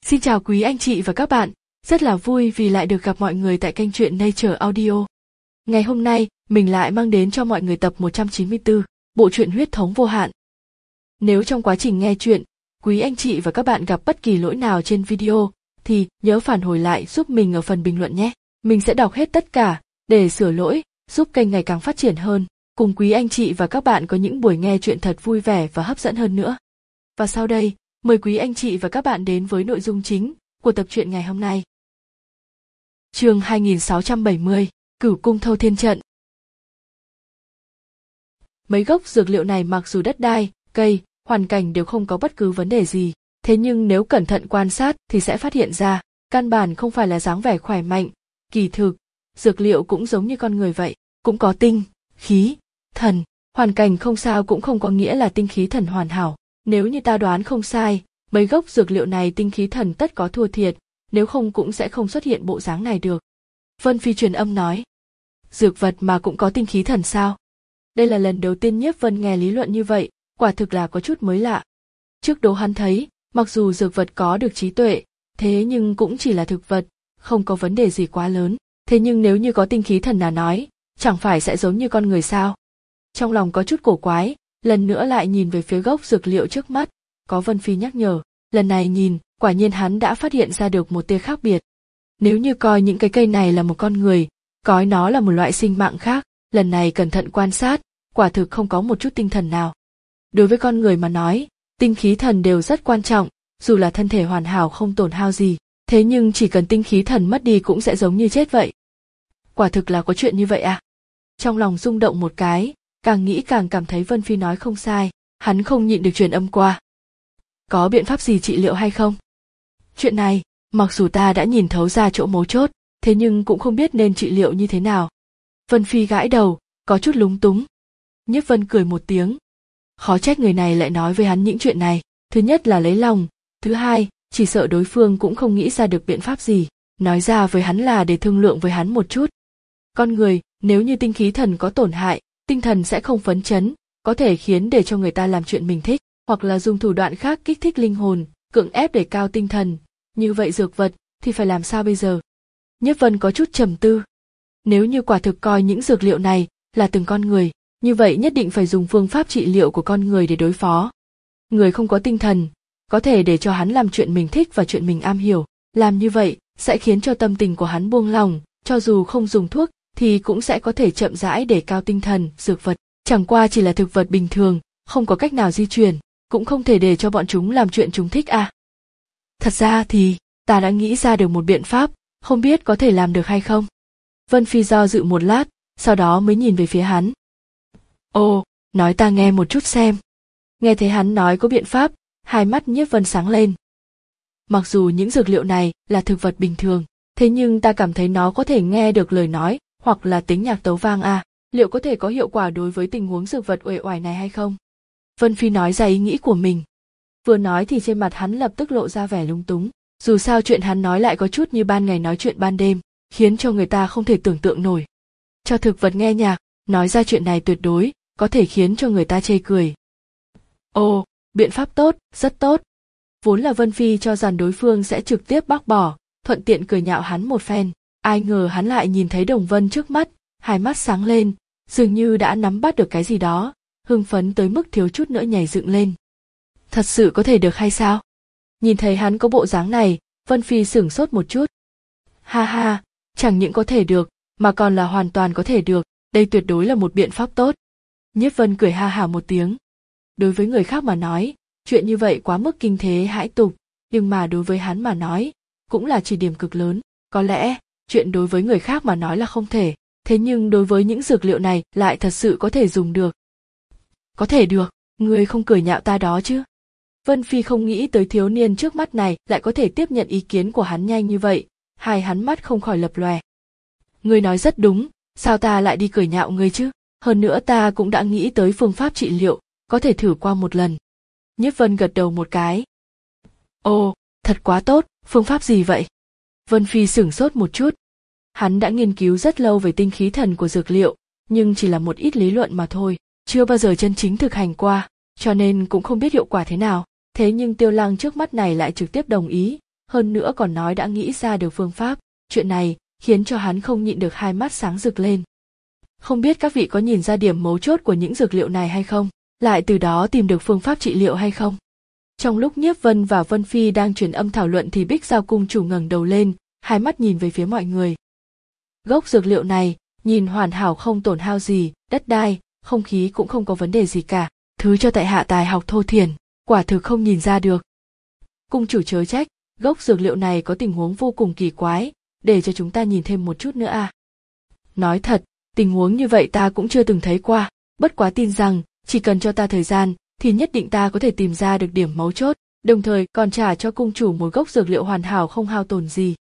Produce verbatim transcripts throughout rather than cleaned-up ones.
Xin chào quý anh chị và các bạn, rất là vui vì lại được gặp mọi người tại kênh truyện Nature Audio. Ngày hôm nay, mình lại mang đến cho mọi người tập một trăm chín mươi tư, bộ truyện Huyết thống vô hạn. Nếu trong quá trình nghe truyện, quý anh chị và các bạn gặp bất kỳ lỗi nào trên video, thì nhớ phản hồi lại giúp mình ở phần bình luận nhé. Mình sẽ đọc hết tất cả, để sửa lỗi, giúp kênh ngày càng phát triển hơn, cùng quý anh chị và các bạn có những buổi nghe truyện thật vui vẻ và hấp dẫn hơn nữa. Và sau đây, mời quý anh chị và các bạn đến với nội dung chính của tập truyện ngày hôm nay. Chương hai nghìn sáu trăm bảy mươi, Cửu cung thâu thiên trận. Mấy gốc dược liệu này mặc dù đất đai, cây, hoàn cảnh đều không có bất cứ vấn đề gì, thế nhưng nếu cẩn thận quan sát thì sẽ phát hiện ra, căn bản không phải là dáng vẻ khỏe mạnh, kỳ thực, dược liệu cũng giống như con người vậy, cũng có tinh, khí, thần, hoàn cảnh không sao cũng không có nghĩa là tinh khí thần hoàn hảo. Nếu như ta đoán không sai, mấy gốc dược liệu này tinh khí thần tất có thua thiệt, nếu không cũng sẽ không xuất hiện bộ dáng này được. Vân Phi truyền âm nói, dược vật mà cũng có tinh khí thần sao? Đây là lần đầu tiên Nhiếp Vân nghe lý luận như vậy, quả thực là có chút mới lạ. Trước đó hắn thấy, mặc dù dược vật có được trí tuệ, thế nhưng cũng chỉ là thực vật, không có vấn đề gì quá lớn. Thế nhưng nếu như có tinh khí thần là nói, chẳng phải sẽ giống như con người sao? Trong lòng có chút cổ quái, lần nữa lại nhìn về phía gốc dược liệu trước mắt, có Vân Phi nhắc nhở, lần này nhìn, quả nhiên hắn đã phát hiện ra được một tia khác biệt. Nếu như coi những cái cây này là một con người, coi nó là một loại sinh mạng khác, lần này cẩn thận quan sát, quả thực không có một chút tinh thần nào. Đối với con người mà nói, tinh khí thần đều rất quan trọng, dù là thân thể hoàn hảo không tổn hao gì, thế nhưng chỉ cần tinh khí thần mất đi cũng sẽ giống như chết vậy. Quả thực là có chuyện như vậy à? Trong lòng rung động một cái, càng nghĩ càng cảm thấy Vân Phi nói không sai, hắn không nhịn được truyền âm qua. Có biện pháp gì trị liệu hay không? Chuyện này, mặc dù ta đã nhìn thấu ra chỗ mấu chốt, thế nhưng cũng không biết nên trị liệu như thế nào. Vân Phi gãi đầu, có chút lúng túng. Nhiếp Vân cười một tiếng. Khó trách người này lại nói với hắn những chuyện này, thứ nhất là lấy lòng, thứ hai, chỉ sợ đối phương cũng không nghĩ ra được biện pháp gì, nói ra với hắn là để thương lượng với hắn một chút. Con người, nếu như tinh khí thần có tổn hại, tinh thần sẽ không phấn chấn, có thể khiến để cho người ta làm chuyện mình thích, hoặc là dùng thủ đoạn khác kích thích linh hồn, cưỡng ép để cao tinh thần. Như vậy dược vật thì phải làm sao bây giờ? Nhiếp Vân có chút trầm tư. Nếu như quả thực coi những dược liệu này là từng con người, như vậy nhất định phải dùng phương pháp trị liệu của con người để đối phó. Người không có tinh thần, có thể để cho hắn làm chuyện mình thích và chuyện mình am hiểu, làm như vậy sẽ khiến cho tâm tình của hắn buông lỏng, cho dù không dùng thuốc thì cũng sẽ có thể chậm rãi để cao tinh thần. Dược vật chẳng qua chỉ là thực vật bình thường, không có cách nào di chuyển, cũng không thể để cho bọn chúng làm chuyện chúng thích à. Thật ra thì, ta đã nghĩ ra được một biện pháp, không biết có thể làm được hay không. Vân Phi do dự một lát, sau đó mới nhìn về phía hắn. Ồ, nói ta nghe một chút xem. Nghe thấy hắn nói có biện pháp, hai mắt Nhiếp Vân sáng lên. Mặc dù những dược liệu này là thực vật bình thường, thế nhưng ta cảm thấy nó có thể nghe được lời nói, hoặc là tiếng nhạc tấu vang à, liệu có thể có hiệu quả đối với tình huống dược vật uể oải này hay không? Vân Phi nói ra ý nghĩ của mình. Vừa nói thì trên mặt hắn lập tức lộ ra vẻ lúng túng, dù sao chuyện hắn nói lại có chút như ban ngày nói chuyện ban đêm, khiến cho người ta không thể tưởng tượng nổi. Cho thực vật nghe nhạc, nói ra chuyện này tuyệt đối, có thể khiến cho người ta chê cười. Ồ, biện pháp tốt, rất tốt. Vốn là Vân Phi cho rằng đối phương sẽ trực tiếp bác bỏ, thuận tiện cười nhạo hắn một phen. Ai ngờ hắn lại nhìn thấy Đồng Vân trước mắt, hai mắt sáng lên, dường như đã nắm bắt được cái gì đó, hưng phấn tới mức thiếu chút nữa nhảy dựng lên. Thật sự có thể được hay sao? Nhìn thấy hắn có bộ dáng này, Vân Phi sửng sốt một chút. Ha ha, chẳng những có thể được, mà còn là hoàn toàn có thể được, đây tuyệt đối là một biện pháp tốt. Nhiếp Vân cười ha hả một tiếng. Đối với người khác mà nói, chuyện như vậy quá mức kinh thế hãi tục, nhưng mà đối với hắn mà nói, cũng là chỉ điểm cực lớn. Có lẽ, chuyện đối với người khác mà nói là không thể, thế nhưng đối với những dược liệu này lại thật sự có thể dùng được. Có thể được, ngươi không cười nhạo ta đó chứ? Vân Phi không nghĩ tới thiếu niên trước mắt này lại có thể tiếp nhận ý kiến của hắn nhanh như vậy, hai hắn mắt không khỏi lập lòe. Ngươi nói rất đúng, sao ta lại đi cười nhạo ngươi chứ? Hơn nữa ta cũng đã nghĩ tới phương pháp trị liệu, có thể thử qua một lần. Nhiếp Vân gật đầu một cái. Ồ, thật quá tốt, phương pháp gì vậy? Vân Phi sửng sốt một chút. Hắn đã nghiên cứu rất lâu về tinh khí thần của dược liệu, nhưng chỉ là một ít lý luận mà thôi, chưa bao giờ chân chính thực hành qua, cho nên cũng không biết hiệu quả thế nào. Thế nhưng Tiêu Lăng trước mắt này lại trực tiếp đồng ý, hơn nữa còn nói đã nghĩ ra được phương pháp. Chuyện này khiến cho hắn không nhịn được hai mắt sáng rực lên. Không biết các vị có nhìn ra điểm mấu chốt của những dược liệu này hay không? Lại từ đó tìm được phương pháp trị liệu hay không? Trong lúc Nhiếp Vân và Vân Phi đang truyền âm thảo luận thì Bích Giao cung chủ ngẩng đầu lên, hai mắt nhìn về phía mọi người. Gốc dược liệu này nhìn hoàn hảo không tổn hao gì, đất đai, không khí cũng không có vấn đề gì cả. Thứ cho tại hạ tài học thô thiển, quả thực không nhìn ra được. Cung chủ chớ trách, gốc dược liệu này có tình huống vô cùng kỳ quái, để cho chúng ta nhìn thêm một chút nữa à. Nói thật, tình huống như vậy ta cũng chưa từng thấy qua, bất quá tin rằng chỉ cần cho ta thời gian thì nhất định ta có thể tìm ra được điểm mấu chốt, đồng thời còn trả cho cung chủ một gốc dược liệu hoàn hảo không hao tổn gì.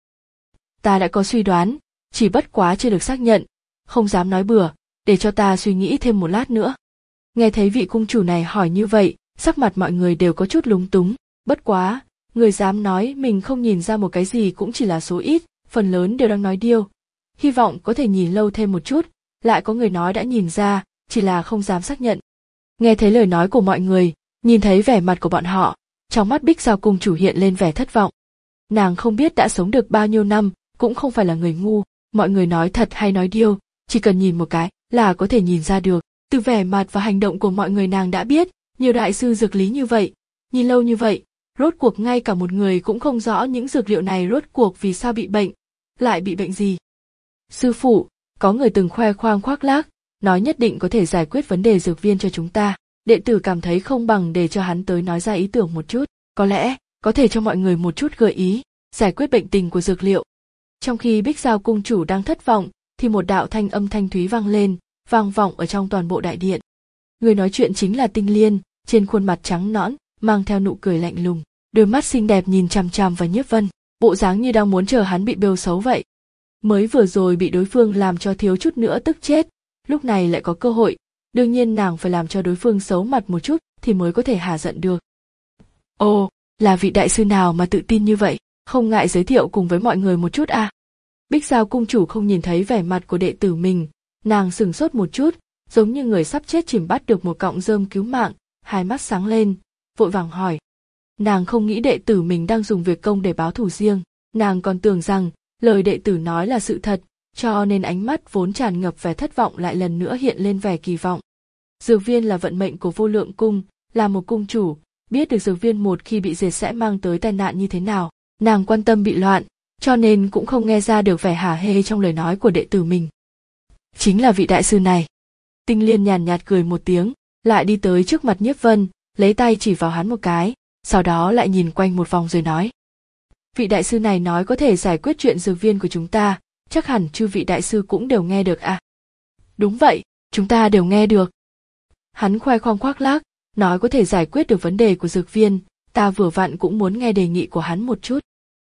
Ta đã có suy đoán, chỉ bất quá chưa được xác nhận, không dám nói bừa, để cho ta suy nghĩ thêm một lát nữa. Nghe thấy vị cung chủ này hỏi như vậy, sắc mặt mọi người đều có chút lúng túng, bất quá, người dám nói mình không nhìn ra một cái gì cũng chỉ là số ít, phần lớn đều đang nói điêu. Hy vọng có thể nhìn lâu thêm một chút, lại có người nói đã nhìn ra, chỉ là không dám xác nhận. Nghe thấy lời nói của mọi người, nhìn thấy vẻ mặt của bọn họ, trong mắt Bích Giao cung chủ hiện lên vẻ thất vọng. Nàng không biết đã sống được bao nhiêu năm, cũng không phải là người ngu, mọi người nói thật hay nói điêu, chỉ cần nhìn một cái là có thể nhìn ra được. Từ vẻ mặt và hành động của mọi người nàng đã biết, nhiều đại sư dược lý như vậy, nhìn lâu như vậy, rốt cuộc ngay cả một người cũng không rõ những dược liệu này rốt cuộc vì sao bị bệnh, lại bị bệnh gì. Sư phụ, có người từng khoe khoang khoác lác, nói nhất định có thể giải quyết vấn đề dược viên cho chúng ta. Đệ tử cảm thấy không bằng để cho hắn tới nói ra ý tưởng một chút, có lẽ có thể cho mọi người một chút gợi ý, giải quyết bệnh tình của dược liệu. Trong khi Bích Giao cung chủ đang thất vọng, thì một đạo thanh âm thanh thúy vang lên, vang vọng ở trong toàn bộ đại điện. Người nói chuyện chính là Tinh Liên, trên khuôn mặt trắng nõn, mang theo nụ cười lạnh lùng, đôi mắt xinh đẹp nhìn chằm chằm vào Nhiếp Vân, bộ dáng như đang muốn chờ hắn bị bêu xấu vậy. Mới vừa rồi bị đối phương làm cho thiếu chút nữa tức chết, lúc này lại có cơ hội, đương nhiên nàng phải làm cho đối phương xấu mặt một chút thì mới có thể hả giận được. Ồ, là vị đại sư nào mà tự tin như vậy, không ngại giới thiệu cùng với mọi người một chút à? Bích Giao cung chủ không nhìn thấy vẻ mặt của đệ tử mình, nàng sửng sốt một chút, giống như người sắp chết chìm bắt được một cọng rơm cứu mạng, hai mắt sáng lên, vội vàng hỏi. Nàng không nghĩ đệ tử mình đang dùng việc công để báo thù riêng, nàng còn tưởng rằng lời đệ tử nói là sự thật, cho nên ánh mắt vốn tràn ngập vẻ thất vọng lại lần nữa hiện lên vẻ kỳ vọng. Dược viên là vận mệnh của Vô Lượng cung, là một cung chủ, biết được dược viên một khi bị diệt sẽ mang tới tai nạn như thế nào, nàng quan tâm bị loạn, cho nên cũng không nghe ra được vẻ hả hê trong lời nói của đệ tử mình. Chính là vị đại sư này. Tinh Liên nhàn nhạt cười một tiếng, lại đi tới trước mặt Nhiếp Vân, lấy tay chỉ vào hắn một cái, sau đó lại nhìn quanh một vòng rồi nói. Vị đại sư này nói có thể giải quyết chuyện dược viên của chúng ta, chắc hẳn chư vị đại sư cũng đều nghe được à? Đúng vậy, chúng ta đều nghe được. Hắn khoe khoang khoác lác, nói có thể giải quyết được vấn đề của dược viên, ta vừa vặn cũng muốn nghe đề nghị của hắn một chút.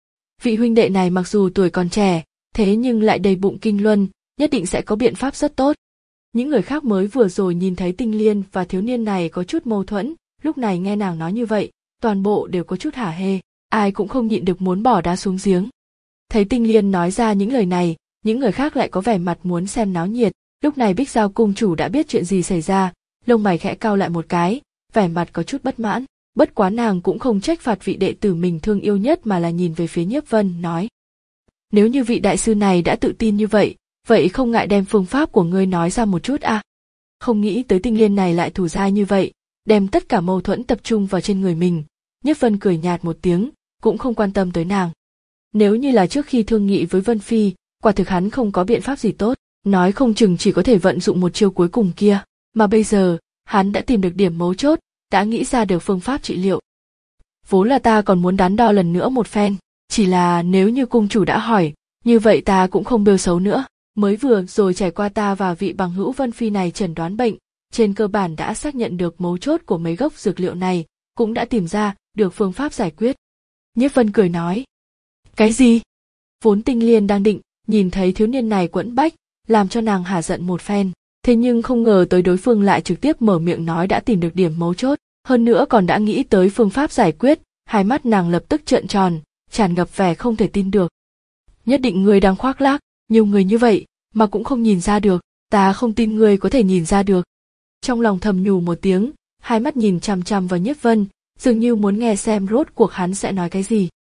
Vị huynh đệ này mặc dù tuổi còn trẻ, thế nhưng lại đầy bụng kinh luân, nhất định sẽ có biện pháp rất tốt. Những người khác mới vừa rồi nhìn thấy Tinh Liên và thiếu niên này có chút mâu thuẫn, lúc này nghe nàng nói như vậy, toàn bộ đều có chút hả hê, ai cũng không nhịn được muốn bỏ đá xuống giếng. Thấy Tinh Liên nói ra những lời này, những người khác lại có vẻ mặt muốn xem náo nhiệt, lúc này Bích Giao cung chủ đã biết chuyện gì xảy ra, lông mày khẽ cau lại một cái, vẻ mặt có chút bất mãn, bất quá nàng cũng không trách phạt vị đệ tử mình thương yêu nhất mà là nhìn về phía Nhiếp Vân nói. Nếu như vị đại sư này đã tự tin như vậy, vậy không ngại đem phương pháp của ngươi nói ra một chút à? Không nghĩ tới Tinh Liên này lại thủ dai như vậy, đem tất cả mâu thuẫn tập trung vào trên người mình. Nhiếp Vân cười nhạt một tiếng, cũng không quan tâm tới nàng. Nếu như là trước khi thương nghị với Vân Phi, quả thực hắn không có biện pháp gì tốt, nói không chừng chỉ có thể vận dụng một chiêu cuối cùng kia, mà bây giờ, hắn đã tìm được điểm mấu chốt, đã nghĩ ra được phương pháp trị liệu. Vốn là ta còn muốn đắn đo lần nữa một phen, chỉ là nếu như cung chủ đã hỏi, như vậy ta cũng không bêu xấu nữa. Mới vừa rồi trải qua ta và vị bằng hữu Vân Phi này chẩn đoán bệnh, trên cơ bản đã xác nhận được mấu chốt của mấy gốc dược liệu này, cũng đã tìm ra được phương pháp giải quyết. Nhiếp Vân cười nói. Cái gì? Vốn Tinh Liên đang định, nhìn thấy thiếu niên này quẫn bách, làm cho nàng hả giận một phen, thế nhưng không ngờ tới đối phương lại trực tiếp mở miệng nói đã tìm được điểm mấu chốt, hơn nữa còn đã nghĩ tới phương pháp giải quyết, hai mắt nàng lập tức trợn tròn, tràn ngập vẻ không thể tin được. Nhất định ngươi đang khoác lác, nhiều người như vậy mà cũng không nhìn ra được, ta không tin ngươi có thể nhìn ra được. Trong lòng thầm nhủ một tiếng, hai mắt nhìn chằm chằm vào Nhiếp Vân, dường như muốn nghe xem rốt cuộc hắn sẽ nói cái gì.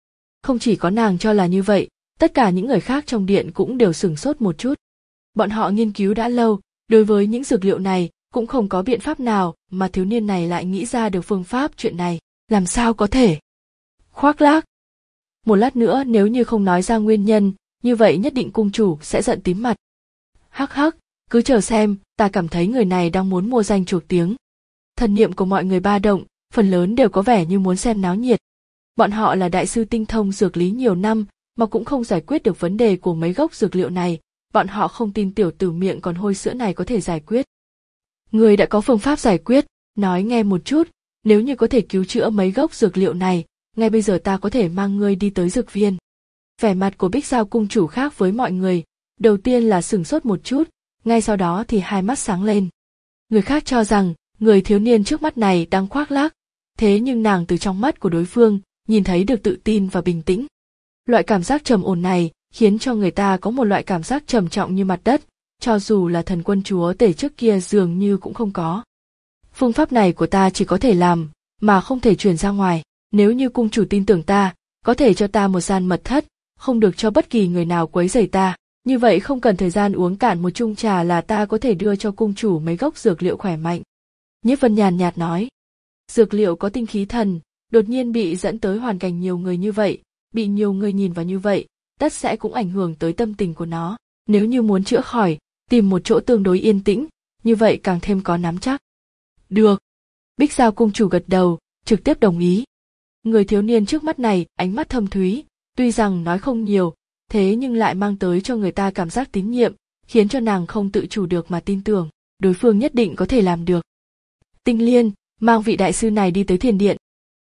Không chỉ có nàng cho là như vậy, tất cả những người khác trong điện cũng đều sửng sốt một chút. Bọn họ nghiên cứu đã lâu, đối với những dược liệu này cũng không có biện pháp nào mà thiếu niên này lại nghĩ ra được phương pháp chuyện này. Làm sao có thể? Khoác lác. Một lát nữa nếu như không nói ra nguyên nhân, như vậy nhất định cung chủ sẽ giận tím mặt. Hắc hắc, cứ chờ xem, ta cảm thấy người này đang muốn mua danh chuộc tiếng. Thần niệm của mọi người ba động, phần lớn đều có vẻ như muốn xem náo nhiệt. Bọn họ là đại sư tinh thông dược lý nhiều năm mà cũng không giải quyết được vấn đề của mấy gốc dược liệu này, bọn họ không tin tiểu tử miệng còn hôi sữa này có thể giải quyết. Người đã có phương pháp giải quyết, nói nghe một chút, nếu như có thể cứu chữa mấy gốc dược liệu này, ngay bây giờ ta có thể mang ngươi đi tới dược viên. Vẻ mặt của Bích Giao cung chủ khác với mọi người, đầu tiên là sửng sốt một chút, ngay sau đó thì hai mắt sáng lên. Người khác cho rằng, người thiếu niên trước mắt này đang khoác lác, thế nhưng nàng từ trong mắt của đối phương, nhìn thấy được tự tin và bình tĩnh. Loại cảm giác trầm ổn này khiến cho người ta có một loại cảm giác trầm trọng như mặt đất, cho dù là thần quân chúa tể trước kia dường như cũng không có. Phương pháp này của ta chỉ có thể làm, mà không thể truyền ra ngoài. Nếu như cung chủ tin tưởng ta, có thể cho ta một gian mật thất, không được cho bất kỳ người nào quấy rầy ta. Như vậy không cần thời gian uống cạn một chung trà là ta có thể đưa cho cung chủ mấy gốc dược liệu khỏe mạnh. Nhiếp Vân nhàn nhạt nói. Dược liệu có tinh khí thần, đột nhiên bị dẫn tới hoàn cảnh nhiều người như vậy, bị nhiều người nhìn vào như vậy, tất sẽ cũng ảnh hưởng tới tâm tình của nó. Nếu như muốn chữa khỏi, tìm một chỗ tương đối yên tĩnh, như vậy càng thêm có nắm chắc. Được. Bích Giao cung chủ gật đầu, trực tiếp đồng ý. Người thiếu niên trước mắt này, ánh mắt thâm thúy, tuy rằng nói không nhiều, thế nhưng lại mang tới cho người ta cảm giác tín nhiệm, khiến cho nàng không tự chủ được mà tin tưởng, đối phương nhất định có thể làm được. Tinh Liên, mang vị đại sư này đi tới thiền điện.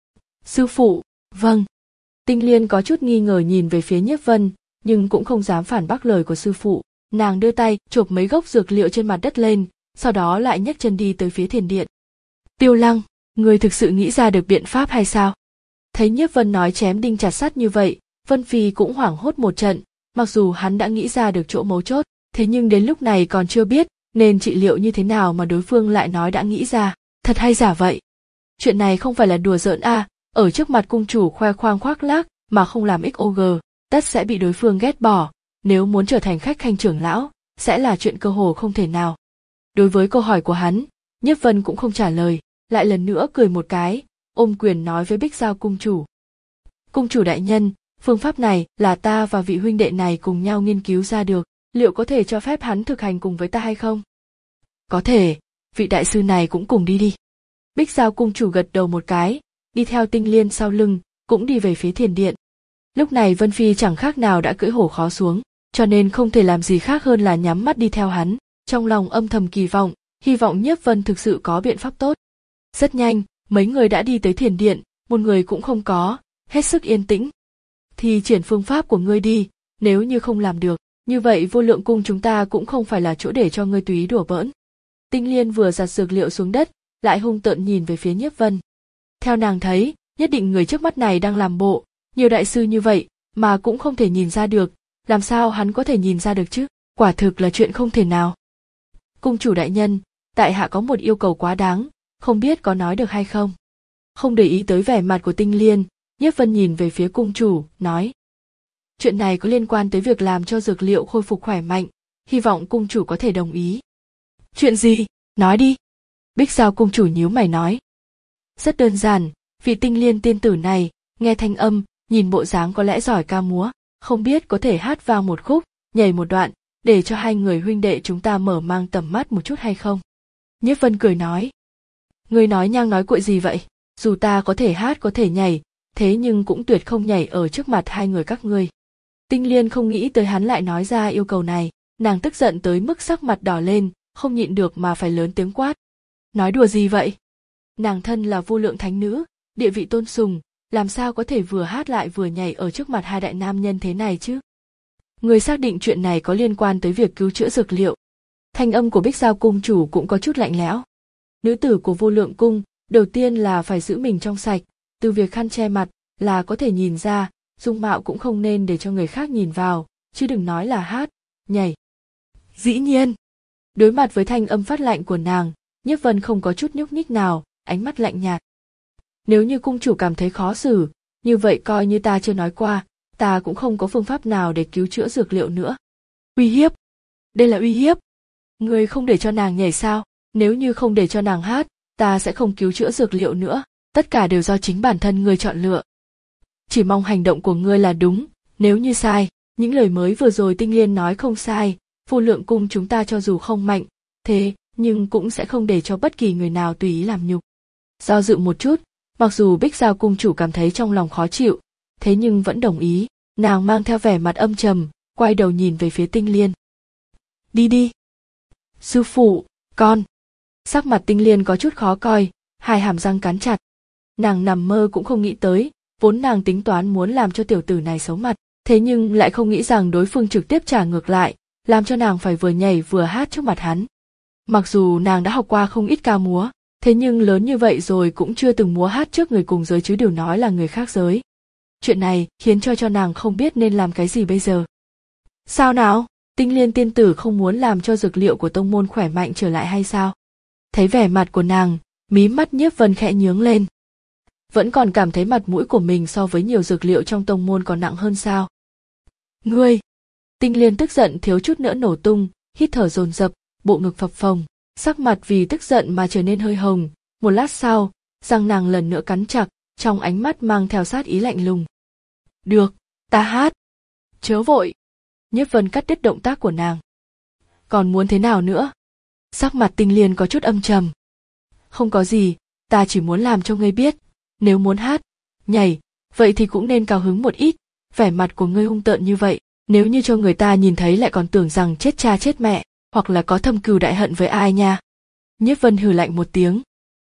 Sư phụ, vâng. Tinh Liên có chút nghi ngờ nhìn về phía Nhiếp Vân, nhưng cũng không dám phản bác lời của sư phụ. Nàng đưa tay chộp mấy gốc dược liệu trên mặt đất lên, sau đó lại nhấc chân đi tới phía thiền điện. Tiêu Lăng, người thực sự nghĩ ra được biện pháp hay sao? Thấy Nhiếp Vân nói chém đinh chặt sắt như vậy, Vân Phi cũng hoảng hốt một trận, mặc dù hắn đã nghĩ ra được chỗ mấu chốt, thế nhưng đến lúc này còn chưa biết nên trị liệu như thế nào mà đối phương lại nói đã nghĩ ra, thật hay giả vậy? Chuyện này không phải là đùa giỡn à, ở trước mặt cung chủ khoe khoang khoác lác mà không làm ích o giê, tất sẽ bị đối phương ghét bỏ, nếu muốn trở thành khách khanh trưởng lão, sẽ là chuyện cơ hồ không thể nào. Đối với câu hỏi của hắn, Nhiếp Vân cũng không trả lời, lại lần nữa cười một cái, ôm quyền nói với Bích Giao cung chủ. Cung chủ đại nhân, phương pháp này là ta và vị huynh đệ này cùng nhau nghiên cứu ra được, liệu có thể cho phép hắn thực hành cùng với ta hay không? Có thể, vị đại sư này cũng cùng đi đi. Bích Giao cung chủ gật đầu một cái, đi theo Tinh Liên sau lưng, cũng đi về phía thiền điện. Lúc này Vân Phi chẳng khác nào đã cưỡi hổ khó xuống, cho nên không thể làm gì khác hơn là nhắm mắt đi theo hắn, trong lòng âm thầm kỳ vọng, hy vọng Nhiếp Vân thực sự có biện pháp tốt. Rất nhanh, mấy người đã đi tới thiền điện, một người cũng không có, hết sức yên tĩnh. Thì triển phương pháp của ngươi đi, nếu như không làm được, như vậy Vô Lượng cung chúng ta cũng không phải là chỗ để cho ngươi tùy ý đùa bỡn. Tinh Liên vừa giặt dược liệu xuống đất, lại hung tợn nhìn về phía Nhiếp Vân. Theo nàng thấy, nhất định người trước mắt này đang làm bộ, nhiều đại sư như vậy mà cũng không thể nhìn ra được, làm sao hắn có thể nhìn ra được chứ? Quả thực là chuyện không thể nào. Cung chủ đại nhân, tại hạ có một yêu cầu quá đáng, không biết có nói được hay không? Không để ý tới vẻ mặt của Tinh Liên, Nhiếp Vân nhìn về phía cung chủ, nói. Chuyện này có liên quan tới việc làm cho dược liệu khôi phục khỏe mạnh, hy vọng cung chủ có thể đồng ý. Chuyện gì? Nói đi. Bích Giao cung chủ nhíu mày nói. Rất đơn giản, vị Tinh Liên tiên tử này, nghe thanh âm, nhìn bộ dáng có lẽ giỏi ca múa, không biết có thể hát vang một khúc, nhảy một đoạn, để cho hai người huynh đệ chúng ta mở mang tầm mắt một chút hay không? Nhiếp Vân cười nói. Ngươi nói nhang nói cuội gì vậy? Dù ta có thể hát có thể nhảy, thế nhưng cũng tuyệt không nhảy ở trước mặt hai người các ngươi. Tinh Liên không nghĩ tới hắn lại nói ra yêu cầu này, nàng tức giận tới mức sắc mặt đỏ lên, không nhịn được mà phải lớn tiếng quát. Nói đùa gì vậy? Nàng thân là vô lượng thánh nữ, địa vị tôn sùng, làm sao có thể vừa hát lại vừa nhảy ở trước mặt hai đại nam nhân thế này chứ? Người xác định chuyện này có liên quan tới việc cứu chữa dược liệu. Thanh âm của Bích Giao cung chủ cũng có chút lạnh lẽo. Nữ tử của Vô Lượng cung, đầu tiên là phải giữ mình trong sạch, từ việc khăn che mặt là có thể nhìn ra, dung mạo cũng không nên để cho người khác nhìn vào, chứ đừng nói là hát, nhảy. Dĩ nhiên, đối mặt với thanh âm phát lạnh của nàng, Nhiếp Vân không có chút nhúc nhích nào, ánh mắt lạnh nhạt. Nếu như cung chủ cảm thấy khó xử, như vậy coi như ta chưa nói qua, ta cũng không có phương pháp nào để cứu chữa dược liệu nữa. Uy hiếp? Đây là uy hiếp. Ngươi không để cho nàng nhảy sao? Nếu như không để cho nàng hát, ta sẽ không cứu chữa dược liệu nữa, tất cả đều do chính bản thân ngươi chọn lựa. Chỉ mong hành động của ngươi là đúng, nếu như sai, những lời mới vừa rồi Tinh Liên nói không sai, Vô Lượng Cung chúng ta cho dù không mạnh, thế nhưng cũng sẽ không để cho bất kỳ người nào tùy ý làm nhục. Do dự một chút, mặc dù Bích Giao cung chủ cảm thấy trong lòng khó chịu, thế nhưng vẫn đồng ý, nàng mang theo vẻ mặt âm trầm, quay đầu nhìn về phía Tinh Liên. Đi đi. Sư phụ, con. Sắc mặt Tinh Liên có chút khó coi, hai hàm răng cắn chặt. Nàng nằm mơ cũng không nghĩ tới, vốn nàng tính toán muốn làm cho tiểu tử này xấu mặt, thế nhưng lại không nghĩ rằng đối phương trực tiếp trả ngược lại, làm cho nàng phải vừa nhảy vừa hát trước mặt hắn. Mặc dù nàng đã học qua không ít ca múa, thế nhưng lớn như vậy rồi cũng chưa từng múa hát trước người cùng giới chứ đừng nói là người khác giới. Chuyện này khiến cho cho nàng không biết nên làm cái gì bây giờ. Sao nào? Tinh Liên tiên tử không muốn làm cho dược liệu của tông môn khỏe mạnh trở lại hay sao? Thấy vẻ mặt của nàng, mí mắt Nhiếp Vân khẽ nhướng lên. Vẫn còn cảm thấy mặt mũi của mình so với nhiều dược liệu trong tông môn còn nặng hơn sao? Ngươi! Tinh Liên tức giận thiếu chút nữa nổ tung, hít thở dồn dập, bộ ngực phập phồng, sắc mặt vì tức giận mà trở nên hơi hồng. Một lát sau, răng nàng lần nữa cắn chặt, trong ánh mắt mang theo sát ý lạnh lùng. Được, ta hát. Chớ vội. Nhiếp Vân cắt đứt động tác của nàng. Còn muốn thế nào nữa? Sắc mặt Tinh Liên có chút âm trầm. Không có gì, ta chỉ muốn làm cho ngươi biết, nếu muốn hát, nhảy, vậy thì cũng nên cao hứng một ít, vẻ mặt của ngươi hung tợn như vậy, nếu như cho người ta nhìn thấy lại còn tưởng rằng chết cha chết mẹ, hoặc là có thâm cừu đại hận với ai nha. Nhiếp Vân hừ lạnh một tiếng.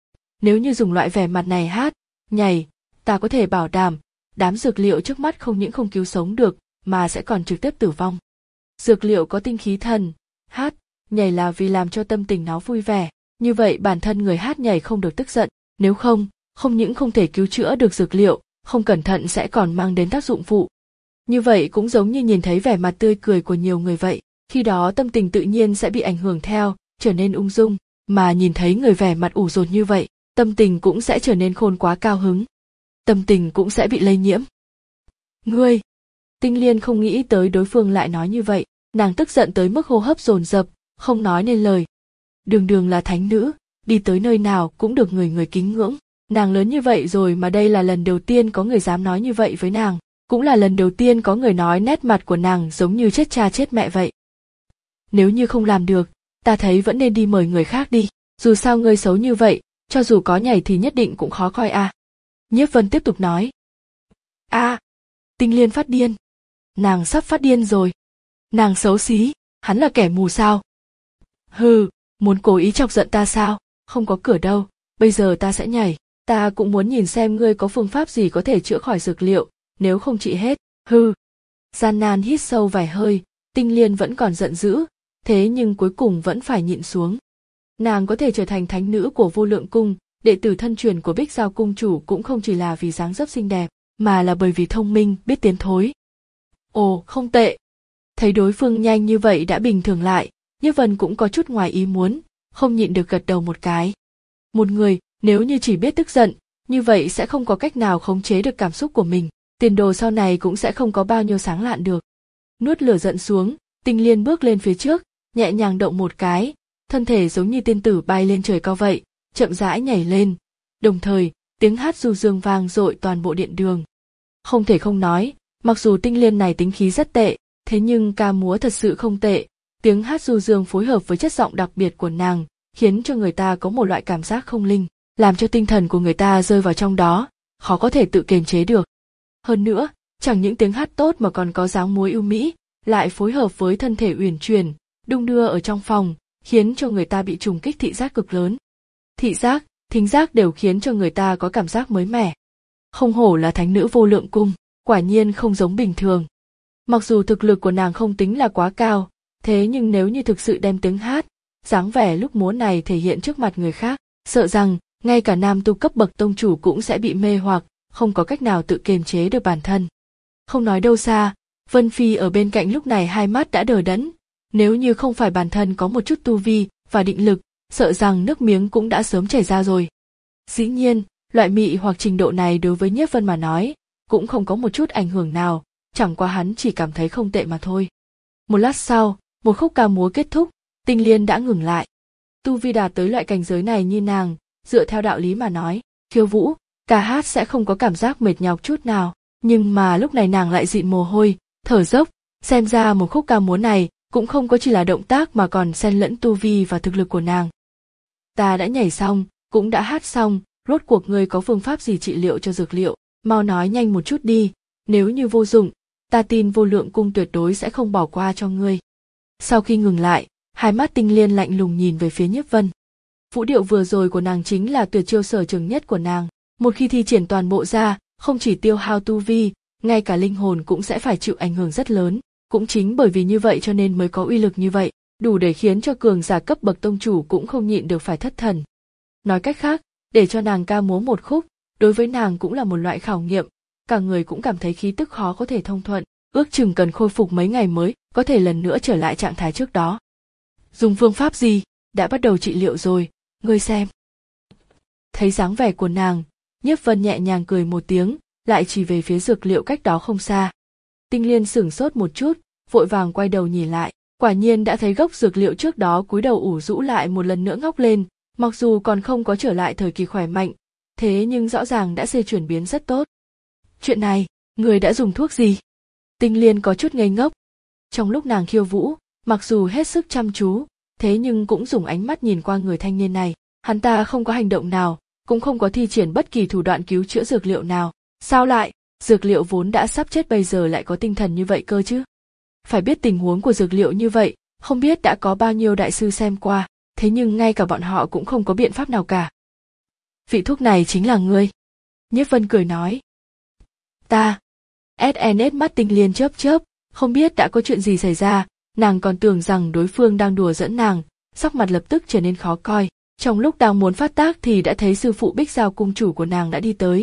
Nếu như dùng loại vẻ mặt này hát, nhảy, ta có thể bảo đảm, đám dược liệu trước mắt không những không cứu sống được, mà sẽ còn trực tiếp tử vong. Dược liệu có tinh khí thần, hát, nhảy là vì làm cho tâm tình nó vui vẻ, như vậy bản thân người hát nhảy không được tức giận, nếu không, không những không thể cứu chữa được dược liệu, không cẩn thận sẽ còn mang đến tác dụng phụ. Như vậy cũng giống như nhìn thấy vẻ mặt tươi cười của nhiều người vậy, khi đó tâm tình tự nhiên sẽ bị ảnh hưởng theo, trở nên ung dung, mà nhìn thấy người vẻ mặt ủ rột như vậy, tâm tình cũng sẽ trở nên khôn quá cao hứng. Tâm tình cũng sẽ bị lây nhiễm. Ngươi! Tinh Liên không nghĩ tới đối phương lại nói như vậy, nàng tức giận tới mức hô hấp dồn dập, không nói nên lời. Đường đường là thánh nữ, đi tới nơi nào cũng được người người kính ngưỡng. Nàng lớn như vậy rồi mà đây là lần đầu tiên có người dám nói như vậy với nàng, cũng là lần đầu tiên có người nói nét mặt của nàng giống như chết cha chết mẹ vậy. Nếu như không làm được, ta thấy vẫn nên đi mời người khác đi, dù sao ngươi xấu như vậy, cho dù có nhảy thì nhất định cũng khó coi à. Nhiếp Vân tiếp tục nói. A, à, Tinh Liên phát điên. Nàng sắp phát điên rồi. Nàng xấu xí, hắn là kẻ mù sao? Hừ, muốn cố ý chọc giận ta sao? Không có cửa đâu, bây giờ ta sẽ nhảy. Ta cũng muốn nhìn xem ngươi có phương pháp gì có thể chữa khỏi dược liệu, nếu không trị hết, hư. Gian nan hít sâu vài hơi, Tinh Liên vẫn còn giận dữ, thế nhưng cuối cùng vẫn phải nhịn xuống. Nàng có thể trở thành thánh nữ của Vô Lượng Cung, đệ tử thân truyền của Bích Giao cung chủ cũng không chỉ là vì dáng dấp xinh đẹp, mà là bởi vì thông minh, biết tiến thối. Ồ, không tệ. Thấy đối phương nhanh như vậy đã bình thường lại, Nhiếp Vân cũng có chút ngoài ý muốn, không nhịn được gật đầu một cái. Một người, nếu như chỉ biết tức giận, như vậy sẽ không có cách nào khống chế được cảm xúc của mình, tiền đồ sau này cũng sẽ không có bao nhiêu sáng lạn được. Nuốt lửa giận xuống, Tinh Liên bước lên phía trước, nhẹ nhàng động một cái, thân thể giống như tiên tử bay lên trời cao vậy, chậm rãi nhảy lên, đồng thời, tiếng hát du dương vang dội toàn bộ điện đường. Không thể không nói, mặc dù Tinh Liên này tính khí rất tệ, thế nhưng ca múa thật sự không tệ, tiếng hát du dương phối hợp với chất giọng đặc biệt của nàng, khiến cho người ta có một loại cảm giác không linh, làm cho tinh thần của người ta rơi vào trong đó, khó có thể tự kiềm chế được. Hơn nữa, chẳng những tiếng hát tốt mà còn có dáng múa ưu mỹ, lại phối hợp với thân thể uyển chuyển, đung đưa ở trong phòng, khiến cho người ta bị trùng kích thị giác cực lớn. Thị giác, thính giác đều khiến cho người ta có cảm giác mới mẻ. Không hổ là thánh nữ Vô Lượng Cung, quả nhiên không giống bình thường. Mặc dù thực lực của nàng không tính là quá cao, thế nhưng nếu như thực sự đem tiếng hát, dáng vẻ lúc múa này thể hiện trước mặt người khác, sợ rằng ngay cả nam tu cấp bậc tông chủ cũng sẽ bị mê hoặc, không có cách nào tự kiềm chế được bản thân. Không nói đâu xa, Vân Phi ở bên cạnh lúc này hai mắt đã đờ đẫn, nếu như không phải bản thân có một chút tu vi và định lực, sợ rằng nước miếng cũng đã sớm chảy ra rồi. Dĩ nhiên, loại mị hoặc trình độ này đối với Nhiếp Vân mà nói, cũng không có một chút ảnh hưởng nào, chẳng qua hắn chỉ cảm thấy không tệ mà thôi. Một lát sau, một khúc ca múa kết thúc, Tinh Liên đã ngừng lại. Tu vi đạt tới loại cảnh giới này như nàng, dựa theo đạo lý mà nói, khiêu vũ, ca hát sẽ không có cảm giác mệt nhọc chút nào, nhưng mà lúc này nàng lại dịn mồ hôi, thở dốc, xem ra một khúc ca múa này cũng không có chỉ là động tác mà còn xen lẫn tu vi và thực lực của nàng. Ta đã nhảy xong, cũng đã hát xong, rốt cuộc ngươi có phương pháp gì trị liệu cho dược liệu, mau nói nhanh một chút đi, nếu như vô dụng, ta tin Vô Lượng Cung tuyệt đối sẽ không bỏ qua cho ngươi. Sau khi ngừng lại, hai mắt Tinh Liên lạnh lùng nhìn về phía Nhiếp Vân. Vũ điệu vừa rồi của nàng chính là tuyệt chiêu sở trường nhất của nàng, một khi thi triển toàn bộ ra, không chỉ tiêu hao tu vi, ngay cả linh hồn cũng sẽ phải chịu ảnh hưởng rất lớn, cũng chính bởi vì như vậy cho nên mới có uy lực như vậy, đủ để khiến cho cường giả cấp bậc tông chủ cũng không nhịn được phải thất thần. Nói cách khác, để cho nàng ca múa một khúc, đối với nàng cũng là một loại khảo nghiệm, cả người cũng cảm thấy khí tức khó có thể thông thuận, ước chừng cần khôi phục mấy ngày mới có thể lần nữa trở lại trạng thái trước đó. Dùng phương pháp gì? Đã bắt đầu trị liệu rồi, ngươi xem. Thấy dáng vẻ của nàng, Nhiếp Vân nhẹ nhàng cười một tiếng, lại chỉ về phía dược liệu cách đó không xa. Tinh Liên sửng sốt một chút, vội vàng quay đầu nhìn lại, quả nhiên đã thấy gốc dược liệu trước đó cúi đầu ủ rũ lại một lần nữa ngóc lên, mặc dù còn không có trở lại thời kỳ khỏe mạnh, thế nhưng rõ ràng đã xây chuyển biến rất tốt. Chuyện này, người đã dùng thuốc gì? Tinh Liên có chút ngây ngốc. Trong lúc nàng khiêu vũ, mặc dù hết sức chăm chú, thế nhưng cũng dùng ánh mắt nhìn qua người thanh niên này, hắn ta không có hành động nào, cũng không có thi triển bất kỳ thủ đoạn cứu chữa dược liệu nào. Sao lại, dược liệu vốn đã sắp chết bây giờ lại có tinh thần như vậy cơ chứ? Phải biết tình huống của dược liệu như vậy, không biết đã có bao nhiêu đại sư xem qua, thế nhưng ngay cả bọn họ cũng không có biện pháp nào cả. Vị thuốc này chính là ngươi. Nhiếp Vân cười nói. Ta. ét en ét mắt Tinh Liên chớp chớp, không biết đã có chuyện gì xảy ra, nàng còn tưởng rằng đối phương đang đùa dẫn nàng, sắc mặt lập tức trở nên khó coi. Trong lúc đang muốn phát tác thì đã thấy sư phụ Bích Giao cung chủ của nàng đã đi tới.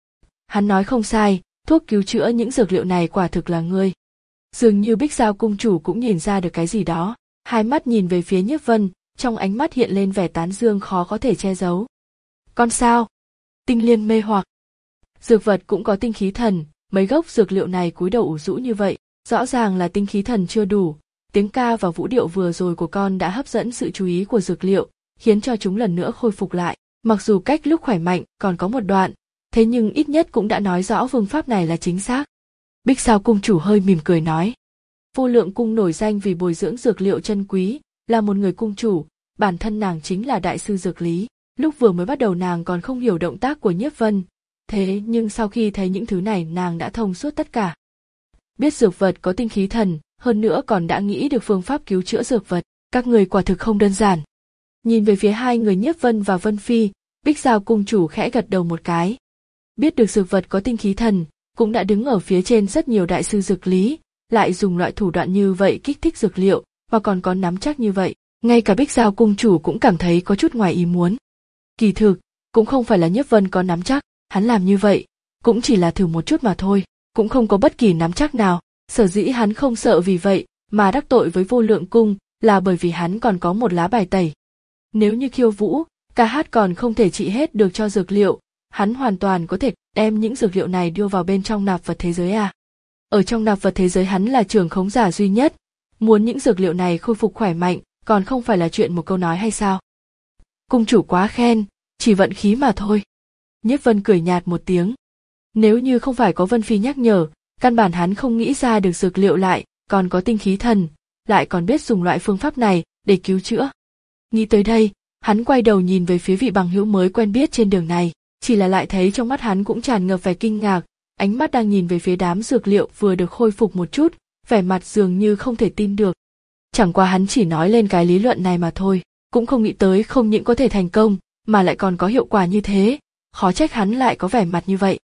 Hắn nói không sai, thuốc cứu chữa những dược liệu này quả thực là ngươi. Dường như Bích Giao cung chủ cũng nhìn ra được cái gì đó, hai mắt nhìn về phía Nhiếp Vân, trong ánh mắt hiện lên vẻ tán dương khó có thể che giấu. Con sao? Tinh Liên mê hoặc. Dược vật cũng có tinh khí thần, mấy gốc dược liệu này cúi đầu ủ rũ như vậy, rõ ràng là tinh khí thần chưa đủ. Tiếng ca và vũ điệu vừa rồi của con đã hấp dẫn sự chú ý của dược liệu, khiến cho chúng lần nữa khôi phục lại. Mặc dù cách lúc khỏe mạnh còn có một đoạn, thế nhưng ít nhất cũng đã nói rõ phương pháp này là chính xác. Bích Giao cung chủ hơi mỉm cười nói. Vô Lượng cung nổi danh vì bồi dưỡng dược liệu chân quý, là một người cung chủ, bản thân nàng chính là đại sư dược lý. Lúc vừa mới bắt đầu nàng còn không hiểu động tác của Nhiếp Vân, thế nhưng sau khi thấy những thứ này nàng đã thông suốt tất cả. Biết dược vật có tinh khí thần, hơn nữa còn đã nghĩ được phương pháp cứu chữa dược vật, các người quả thực không đơn giản. Nhìn về phía hai người Nhiếp Vân và Vân Phi, Bích Giao cung chủ khẽ gật đầu một cái. Biết được dược vật có tinh khí thần, cũng đã đứng ở phía trên rất nhiều đại sư dược lý, lại dùng loại thủ đoạn như vậy kích thích dược liệu, và còn có nắm chắc như vậy, ngay cả Bích Giao cung chủ cũng cảm thấy có chút ngoài ý muốn. Kỳ thực, cũng không phải là Nhiếp Vân có nắm chắc, hắn làm như vậy, cũng chỉ là thử một chút mà thôi, cũng không có bất kỳ nắm chắc nào, sở dĩ hắn không sợ vì vậy mà đắc tội với Vô Lượng cung, là bởi vì hắn còn có một lá bài tẩy. Nếu như khiêu vũ, ca hát còn không thể trị hết được cho dược liệu, hắn hoàn toàn có thể đem những dược liệu này đưa vào bên trong nạp vật thế giới à. Ở trong nạp vật thế giới hắn là trưởng khống giả duy nhất, muốn những dược liệu này khôi phục khỏe mạnh, còn không phải là chuyện một câu nói hay sao? Cung chủ quá khen, chỉ vận khí mà thôi. Nhiếp Vân cười nhạt một tiếng. Nếu như không phải có Vân Phi nhắc nhở, căn bản hắn không nghĩ ra được dược liệu lại, còn có tinh khí thần, lại còn biết dùng loại phương pháp này để cứu chữa. Nghĩ tới đây, hắn quay đầu nhìn về phía vị bằng hữu mới quen biết trên đường này, chỉ là lại thấy trong mắt hắn cũng tràn ngập vẻ kinh ngạc, ánh mắt đang nhìn về phía đám dược liệu vừa được khôi phục một chút, vẻ mặt dường như không thể tin được. Chẳng qua hắn chỉ nói lên cái lý luận này mà thôi, cũng không nghĩ tới không những có thể thành công, mà lại còn có hiệu quả như thế, khó trách hắn lại có vẻ mặt như vậy.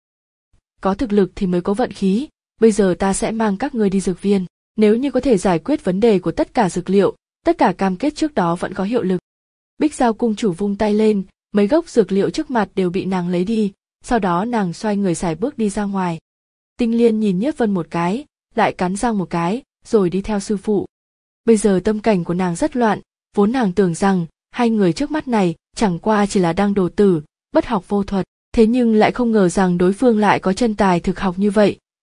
Có thực lực thì mới có vận khí, bây giờ ta sẽ mang các ngươi đi dược viên, nếu như có thể giải quyết vấn đề của tất cả dược liệu, tất cả cam kết trước đó vẫn có hiệu lực. Bích Giao cung chủ vung tay lên, mấy gốc dược liệu trước mặt đều bị nàng lấy đi, sau đó nàng xoay người sải bước đi ra ngoài. Tinh Liên nhìn Nhiếp Vân một cái, lại cắn răng một cái, rồi đi theo sư phụ. Bây giờ tâm cảnh của nàng rất loạn, vốn nàng tưởng rằng hai người trước mắt này chẳng qua chỉ là đang đồ tử, bất học vô thuật, thế nhưng lại không ngờ rằng đối phương lại có chân tài thực học như vậy,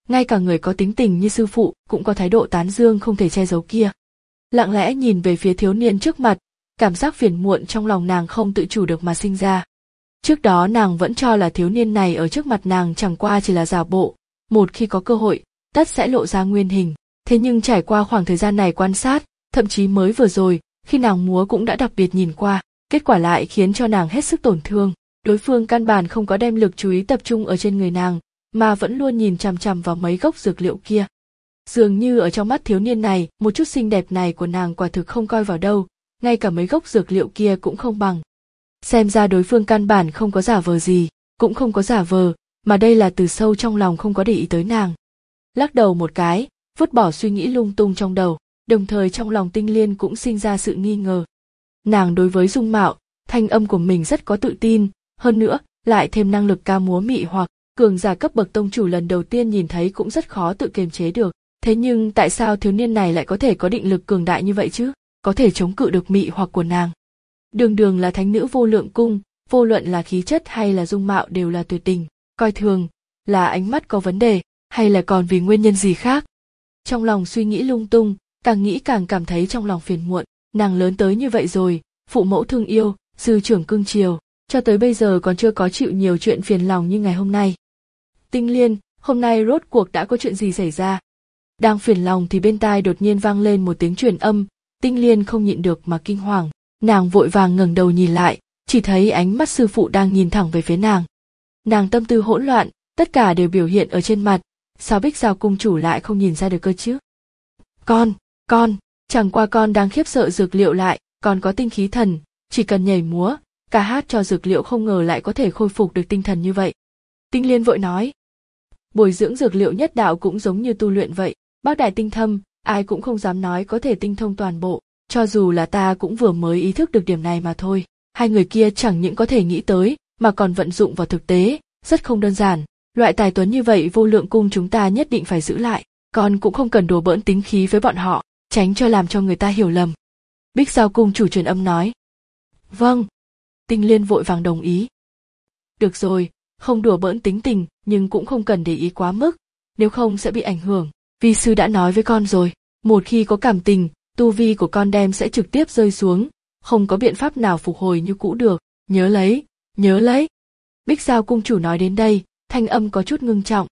ngay cả người có tính tình như sư phụ cũng có thái độ tán dương không thể che giấu kia. Lặng lẽ nhìn về phía thiếu niên trước mặt, cảm giác phiền muộn trong lòng nàng không tự chủ được mà sinh ra. Trước đó nàng vẫn cho là thiếu niên này ở trước mặt nàng chẳng qua chỉ là giả bộ, một khi có cơ hội, tất sẽ lộ ra nguyên hình. Thế nhưng trải qua khoảng thời gian này quan sát, thậm chí mới vừa rồi, khi nàng múa cũng đã đặc biệt nhìn qua, kết quả lại khiến cho nàng hết sức tổn thương. Đối phương căn bản không có đem lực chú ý tập trung ở trên người nàng, mà vẫn luôn nhìn chằm chằm vào mấy gốc dược liệu kia. Dường như ở trong mắt thiếu niên này, một chút xinh đẹp này của nàng quả thực không coi vào đâu, ngay cả mấy gốc dược liệu kia cũng không bằng. Xem ra đối phương căn bản không có giả vờ gì, cũng không có giả vờ, mà đây là từ sâu trong lòng không có để ý tới nàng. Lắc đầu một cái, vứt bỏ suy nghĩ lung tung trong đầu, đồng thời trong lòng Tinh Liên cũng sinh ra sự nghi ngờ. Nàng đối với dung mạo, thanh âm của mình rất có tự tin, hơn nữa, lại thêm năng lực ca múa mị hoặc, cường giả cấp bậc tông chủ lần đầu tiên nhìn thấy cũng rất khó tự kiềm chế được. Thế nhưng tại sao thiếu niên này lại có thể có định lực cường đại như vậy chứ, có thể chống cự được mị hoặc của nàng? Đường đường là thánh nữ vô lượng cung, vô luận là khí chất hay là dung mạo đều là tuyệt tình, coi thường, là ánh mắt có vấn đề, hay là còn vì nguyên nhân gì khác? Trong lòng suy nghĩ lung tung, càng nghĩ càng cảm thấy trong lòng phiền muộn, nàng lớn tới như vậy rồi, phụ mẫu thương yêu, sư trưởng cưng chiều, cho tới bây giờ còn chưa có chịu nhiều chuyện phiền lòng như ngày hôm nay. Tinh Liên, hôm nay rốt cuộc đã có chuyện gì xảy ra? Đang phiền lòng thì bên tai đột nhiên vang lên một tiếng truyền âm, Tinh Liên không nhịn được mà kinh hoàng, nàng vội vàng ngẩng đầu nhìn lại, chỉ thấy ánh mắt sư phụ đang nhìn thẳng về phía nàng. Nàng tâm tư hỗn loạn, tất cả đều biểu hiện ở trên mặt, sao Bích Giao cung chủ lại không nhìn ra được cơ chứ? Con, con, chẳng qua con đang khiếp sợ dược liệu lại, còn có tinh khí thần, chỉ cần nhảy múa, ca hát cho dược liệu không ngờ lại có thể khôi phục được tinh thần như vậy. Tinh Liên vội nói, bồi dưỡng dược liệu nhất đạo cũng giống như tu luyện vậy, bác đại tinh thâm, ai cũng không dám nói có thể tinh thông toàn bộ, cho dù là ta cũng vừa mới ý thức được điểm này mà thôi. Hai người kia chẳng những có thể nghĩ tới, mà còn vận dụng vào thực tế, rất không đơn giản. Loại tài tuấn như vậy vô lượng cung chúng ta nhất định phải giữ lại, con cũng không cần đùa bỡn tính khí với bọn họ, tránh cho làm cho người ta hiểu lầm. Bích Giao cung chủ truyền âm nói. Vâng. Tinh Liên vội vàng đồng ý. Được rồi, không đùa bỡn tính tình, nhưng cũng không cần để ý quá mức, nếu không sẽ bị ảnh hưởng. Vi sư đã nói với con rồi, một khi có cảm tình, tu vi của con đem sẽ trực tiếp rơi xuống, không có biện pháp nào phục hồi như cũ được, nhớ lấy, nhớ lấy. Bích Giao cung chủ nói đến đây, thanh âm có chút ngưng trọng.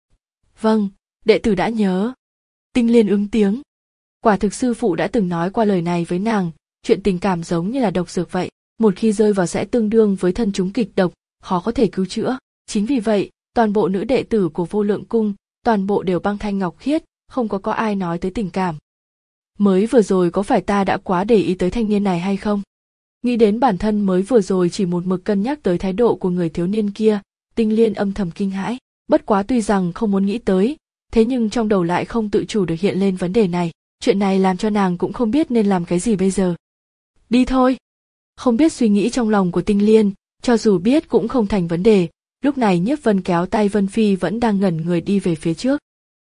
Vâng, đệ tử đã nhớ. Tinh Liên ứng tiếng. Quả thực sư phụ đã từng nói qua lời này với nàng, chuyện tình cảm giống như là độc dược vậy, một khi rơi vào sẽ tương đương với thân chúng kịch độc, khó có thể cứu chữa. Chính vì vậy, toàn bộ nữ đệ tử của vô lượng cung, toàn bộ đều băng thanh ngọc khiết, không có có ai nói tới tình cảm. Mới vừa rồi có phải ta đã quá để ý tới thanh niên này hay không? Nghĩ đến bản thân mới vừa rồi chỉ một mực cân nhắc tới thái độ của người thiếu niên kia, Tinh Liên âm thầm kinh hãi, bất quá tuy rằng không muốn nghĩ tới, thế nhưng trong đầu lại không tự chủ được hiện lên vấn đề này, chuyện này làm cho nàng cũng không biết nên làm cái gì bây giờ. Đi thôi. Không biết suy nghĩ trong lòng của Tinh Liên, cho dù biết cũng không thành vấn đề, lúc này Nhiếp Vân kéo tay Vân Phi vẫn đang ngẩn người đi về phía trước.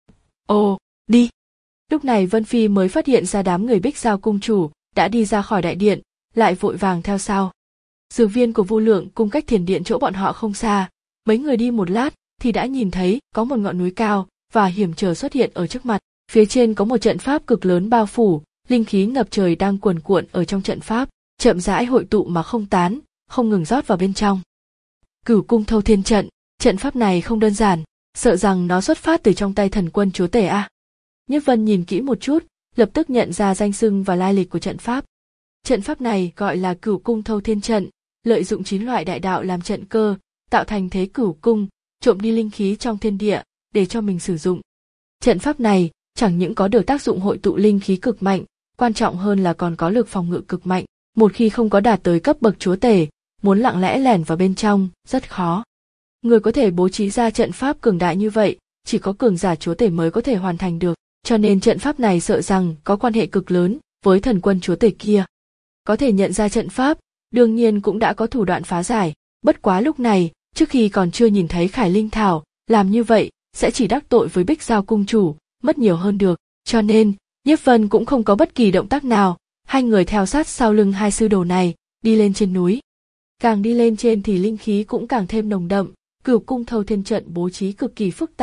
Ồ, đi. Lúc này Vân Phi mới phát hiện ra đám người Bích Giao cung chủ đã đi ra khỏi đại điện, lại vội vàng theo sau. Dược viên của vô lượng cung cách thiền điện chỗ bọn họ không xa, mấy người đi một lát thì đã nhìn thấy có một ngọn núi cao và hiểm trở xuất hiện ở trước mặt, phía trên có một trận pháp cực lớn bao phủ, linh khí ngập trời đang cuồn cuộn ở trong trận pháp, chậm rãi hội tụ mà không tán, không ngừng rót vào bên trong. Cửu cung thâu thiên trận, trận pháp này không đơn giản, sợ rằng nó xuất phát từ trong tay thần quân chúa tể a. Nhiếp Vân nhìn kỹ một chút, lập tức nhận ra danh xưng và lai lịch của trận pháp. Trận pháp này gọi là Cửu cung thâu thiên trận, lợi dụng chín loại đại đạo làm trận cơ, tạo thành thế cửu cung, trộm đi linh khí trong thiên địa để cho mình sử dụng. Trận pháp này chẳng những có được tác dụng hội tụ linh khí cực mạnh, quan trọng hơn là còn có lực phòng ngự cực mạnh. Một khi không có đạt tới cấp bậc chúa tể, muốn lặng lẽ lẻn vào bên trong rất khó. Người có thể bố trí ra trận pháp cường đại như vậy, chỉ có cường giả chúa tể mới có thể hoàn thành được, cho nên trận pháp này sợ rằng có quan hệ cực lớn với thần quân chúa tể kia. Có thể nhận ra trận pháp, đương nhiên cũng đã có thủ đoạn phá giải, bất quá lúc này, trước khi còn chưa nhìn thấy Khải Linh Thảo, làm như vậy sẽ chỉ đắc tội với Bích Giao cung chủ, mất nhiều hơn được, cho nên Nhiếp Vân cũng không có bất kỳ động tác nào, hai người theo sát sau lưng hai sư đồ này, đi lên trên núi. Càng đi lên trên thì linh khí cũng càng thêm nồng đậm, Cửu cung thâu thiên trận bố trí cực kỳ phức tạp,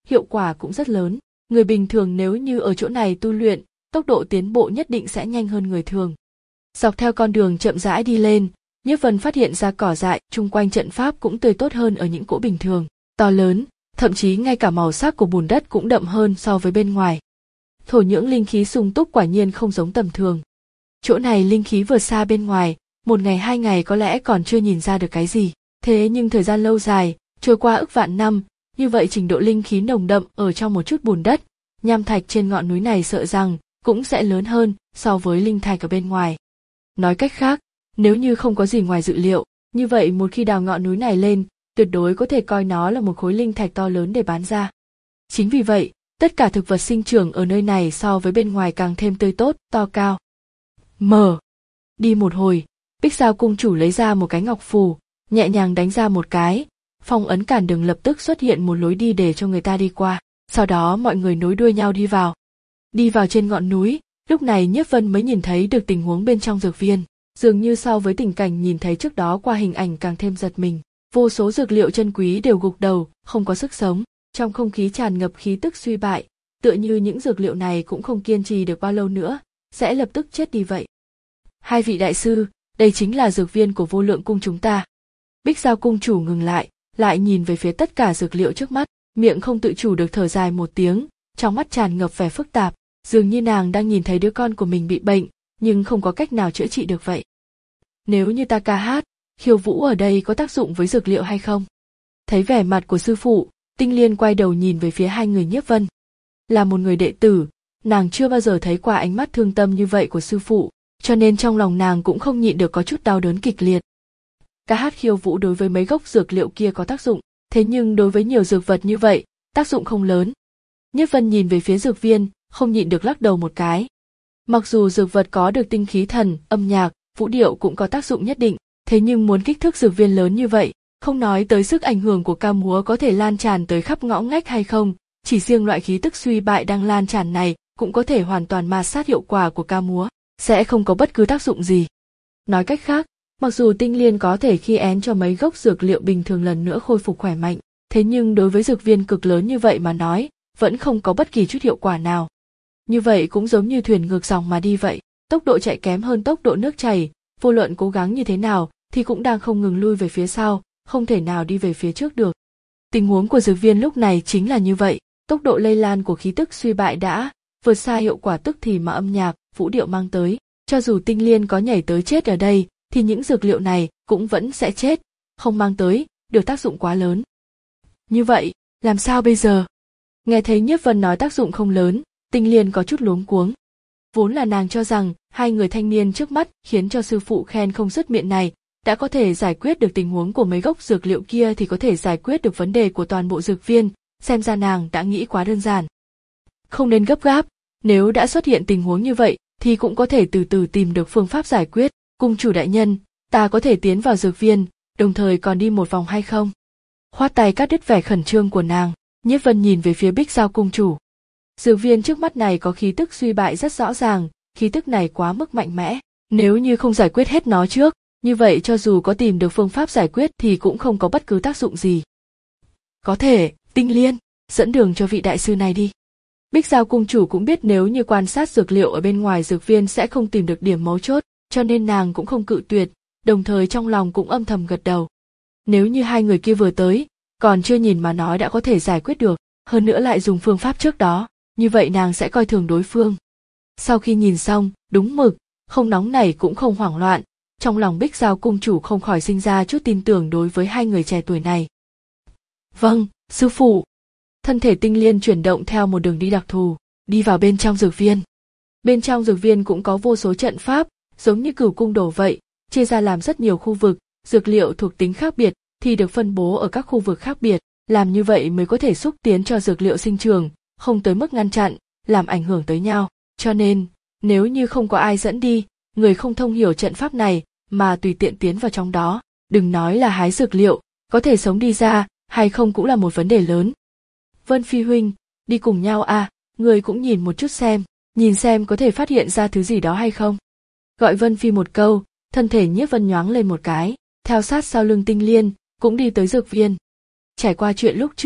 hiệu quả cũng rất lớn. Người bình thường nếu như ở chỗ này tu luyện, tốc độ tiến bộ nhất định sẽ nhanh hơn người thường. Dọc theo con đường chậm rãi đi lên, Nhiếp Vân phát hiện ra cỏ dại chung quanh trận pháp cũng tươi tốt hơn ở những cỗ bình thường, to lớn, thậm chí ngay cả màu sắc của bùn đất cũng đậm hơn so với bên ngoài. Thổ nhưỡng linh khí sung túc quả nhiên không giống tầm thường. Chỗ này linh khí vượt xa bên ngoài, một ngày hai ngày có lẽ còn chưa nhìn ra được cái gì, thế nhưng thời gian lâu dài, trôi qua ức vạn năm, như vậy trình độ linh khí nồng đậm ở trong một chút bùn đất, nham thạch trên ngọn núi này sợ rằng cũng sẽ lớn hơn so với linh thạch ở bên ngoài. Nói cách khác, nếu như không có gì ngoài dự liệu, như vậy một khi đào ngọn núi này lên, tuyệt đối có thể coi nó là một khối linh thạch to lớn để bán ra. Chính vì vậy, tất cả thực vật sinh trưởng ở nơi này so với bên ngoài càng thêm tươi tốt, to cao. Mở. Đi một hồi, Bích Giao cung chủ lấy ra một cái ngọc phù, nhẹ nhàng đánh ra một cái, phong ấn cản đường lập tức xuất hiện một lối đi để cho người ta đi qua. Sau đó mọi người nối đuôi nhau đi vào. Đi vào trên ngọn núi, lúc này Nhiếp Vân mới nhìn thấy được tình huống bên trong dược viên. Dường như so với tình cảnh nhìn thấy trước đó qua hình ảnh càng thêm giật mình. Vô số dược liệu chân quý đều gục đầu, không có sức sống. Trong không khí tràn ngập khí tức suy bại, tựa như những dược liệu này cũng không kiên trì được bao lâu nữa, sẽ lập tức chết đi vậy. Hai vị đại sư, đây chính là dược viên của Vô Lượng cung chúng ta. Bích Giao cung chủ ngừng lại, lại nhìn về phía tất cả dược liệu trước mắt, miệng không tự chủ được thở dài một tiếng, trong mắt tràn ngập vẻ phức tạp, dường như nàng đang nhìn thấy đứa con của mình bị bệnh, nhưng không có cách nào chữa trị được vậy. Nếu như ta ca hát, khiêu vũ ở đây có tác dụng với dược liệu hay không? Thấy vẻ mặt của sư phụ, Tinh Liên quay đầu nhìn về phía hai người Nhiếp Vân. Là một người đệ tử, nàng chưa bao giờ thấy qua ánh mắt thương tâm như vậy của sư phụ, cho nên trong lòng nàng cũng không nhịn được có chút đau đớn kịch liệt. Ca hát khiêu vũ đối với mấy gốc dược liệu kia có tác dụng, thế nhưng đối với nhiều dược vật như vậy, tác dụng không lớn. Nhiếp Vân nhìn về phía dược viên, không nhịn được lắc đầu một cái. Mặc dù dược vật có được tinh khí thần, âm nhạc, vũ điệu cũng có tác dụng nhất định, thế nhưng muốn kích thước dược viên lớn như vậy, không nói tới sức ảnh hưởng của ca múa có thể lan tràn tới khắp ngõ ngách hay không, chỉ riêng loại khí tức suy bại đang lan tràn này cũng có thể hoàn toàn ma sát hiệu quả của ca múa, sẽ không có bất cứ tác dụng gì. Nói cách khác, mặc dù Tinh Liên có thể khi én cho mấy gốc dược liệu bình thường lần nữa khôi phục khỏe mạnh, thế nhưng đối với dược viên cực lớn như vậy mà nói, vẫn không có bất kỳ chút hiệu quả nào. Như vậy cũng giống như thuyền ngược dòng mà đi vậy, tốc độ chạy kém hơn tốc độ nước chảy, vô luận cố gắng như thế nào thì cũng đang không ngừng lui về phía sau, không thể nào đi về phía trước được. Tình huống của dược viên lúc này chính là như vậy, tốc độ lây lan của khí tức suy bại đã vượt xa hiệu quả tức thì mà âm nhạc, vũ điệu mang tới, cho dù Tinh Liên có nhảy tới chết ở đây, thì những dược liệu này cũng vẫn sẽ chết, không mang tới được tác dụng quá lớn. Như vậy, làm sao bây giờ? Nghe thấy Nhiếp Vân nói tác dụng không lớn, Tinh Liên có chút luống cuống. Vốn là nàng cho rằng hai người thanh niên trước mắt khiến cho sư phụ khen không dứt miệng này đã có thể giải quyết được tình huống của mấy gốc dược liệu kia thì có thể giải quyết được vấn đề của toàn bộ dược viên, xem ra nàng đã nghĩ quá đơn giản. Không nên gấp gáp, nếu đã xuất hiện tình huống như vậy thì cũng có thể từ từ tìm được phương pháp giải quyết. Cung chủ đại nhân, ta có thể tiến vào dược viên, đồng thời còn đi một vòng hay không? Khoát tay cắt đứt vẻ khẩn trương của nàng, Nhiếp Vân nhìn về phía Bích Giao cung chủ. Dược viên trước mắt này có khí tức suy bại rất rõ ràng, khí tức này quá mức mạnh mẽ, nếu như không giải quyết hết nó trước, như vậy cho dù có tìm được phương pháp giải quyết thì cũng không có bất cứ tác dụng gì. Có thể, Tinh Liên, dẫn đường cho vị đại sư này đi. Bích Giao cung chủ cũng biết nếu như quan sát dược liệu ở bên ngoài dược viên sẽ không tìm được điểm mấu chốt, cho nên nàng cũng không cự tuyệt, đồng thời trong lòng cũng âm thầm gật đầu. Nếu như hai người kia vừa tới, còn chưa nhìn mà nói đã có thể giải quyết được, hơn nữa lại dùng phương pháp trước đó, như vậy nàng sẽ coi thường đối phương. Sau khi nhìn xong, đúng mực, không nóng nảy cũng không hoảng loạn, trong lòng Bích Giao cung chủ không khỏi sinh ra chút tin tưởng đối với hai người trẻ tuổi này. Vâng, sư phụ. Thân thể Tinh Liên chuyển động theo một đường đi đặc thù, đi vào bên trong dược viên. Bên trong dược viên cũng có vô số trận pháp, giống như Cửu cung đồ vậy, chia ra làm rất nhiều khu vực, dược liệu thuộc tính khác biệt thì được phân bố ở các khu vực khác biệt, làm như vậy mới có thể xúc tiến cho dược liệu sinh trưởng, không tới mức ngăn chặn, làm ảnh hưởng tới nhau. Cho nên, nếu như không có ai dẫn đi, người không thông hiểu trận pháp này mà tùy tiện tiến vào trong đó, đừng nói là hái dược liệu, có thể sống đi ra hay không cũng là một vấn đề lớn. Vân Phi huynh, đi cùng nhau à, người cũng nhìn một chút xem, nhìn xem có thể phát hiện ra thứ gì đó hay không. Gọi Vân Phi một câu, thân thể Nhiếp Vân nhoáng lên một cái, theo sát sau lưng Tinh Liên, cũng đi tới dược viên. Trải qua chuyện lúc trước,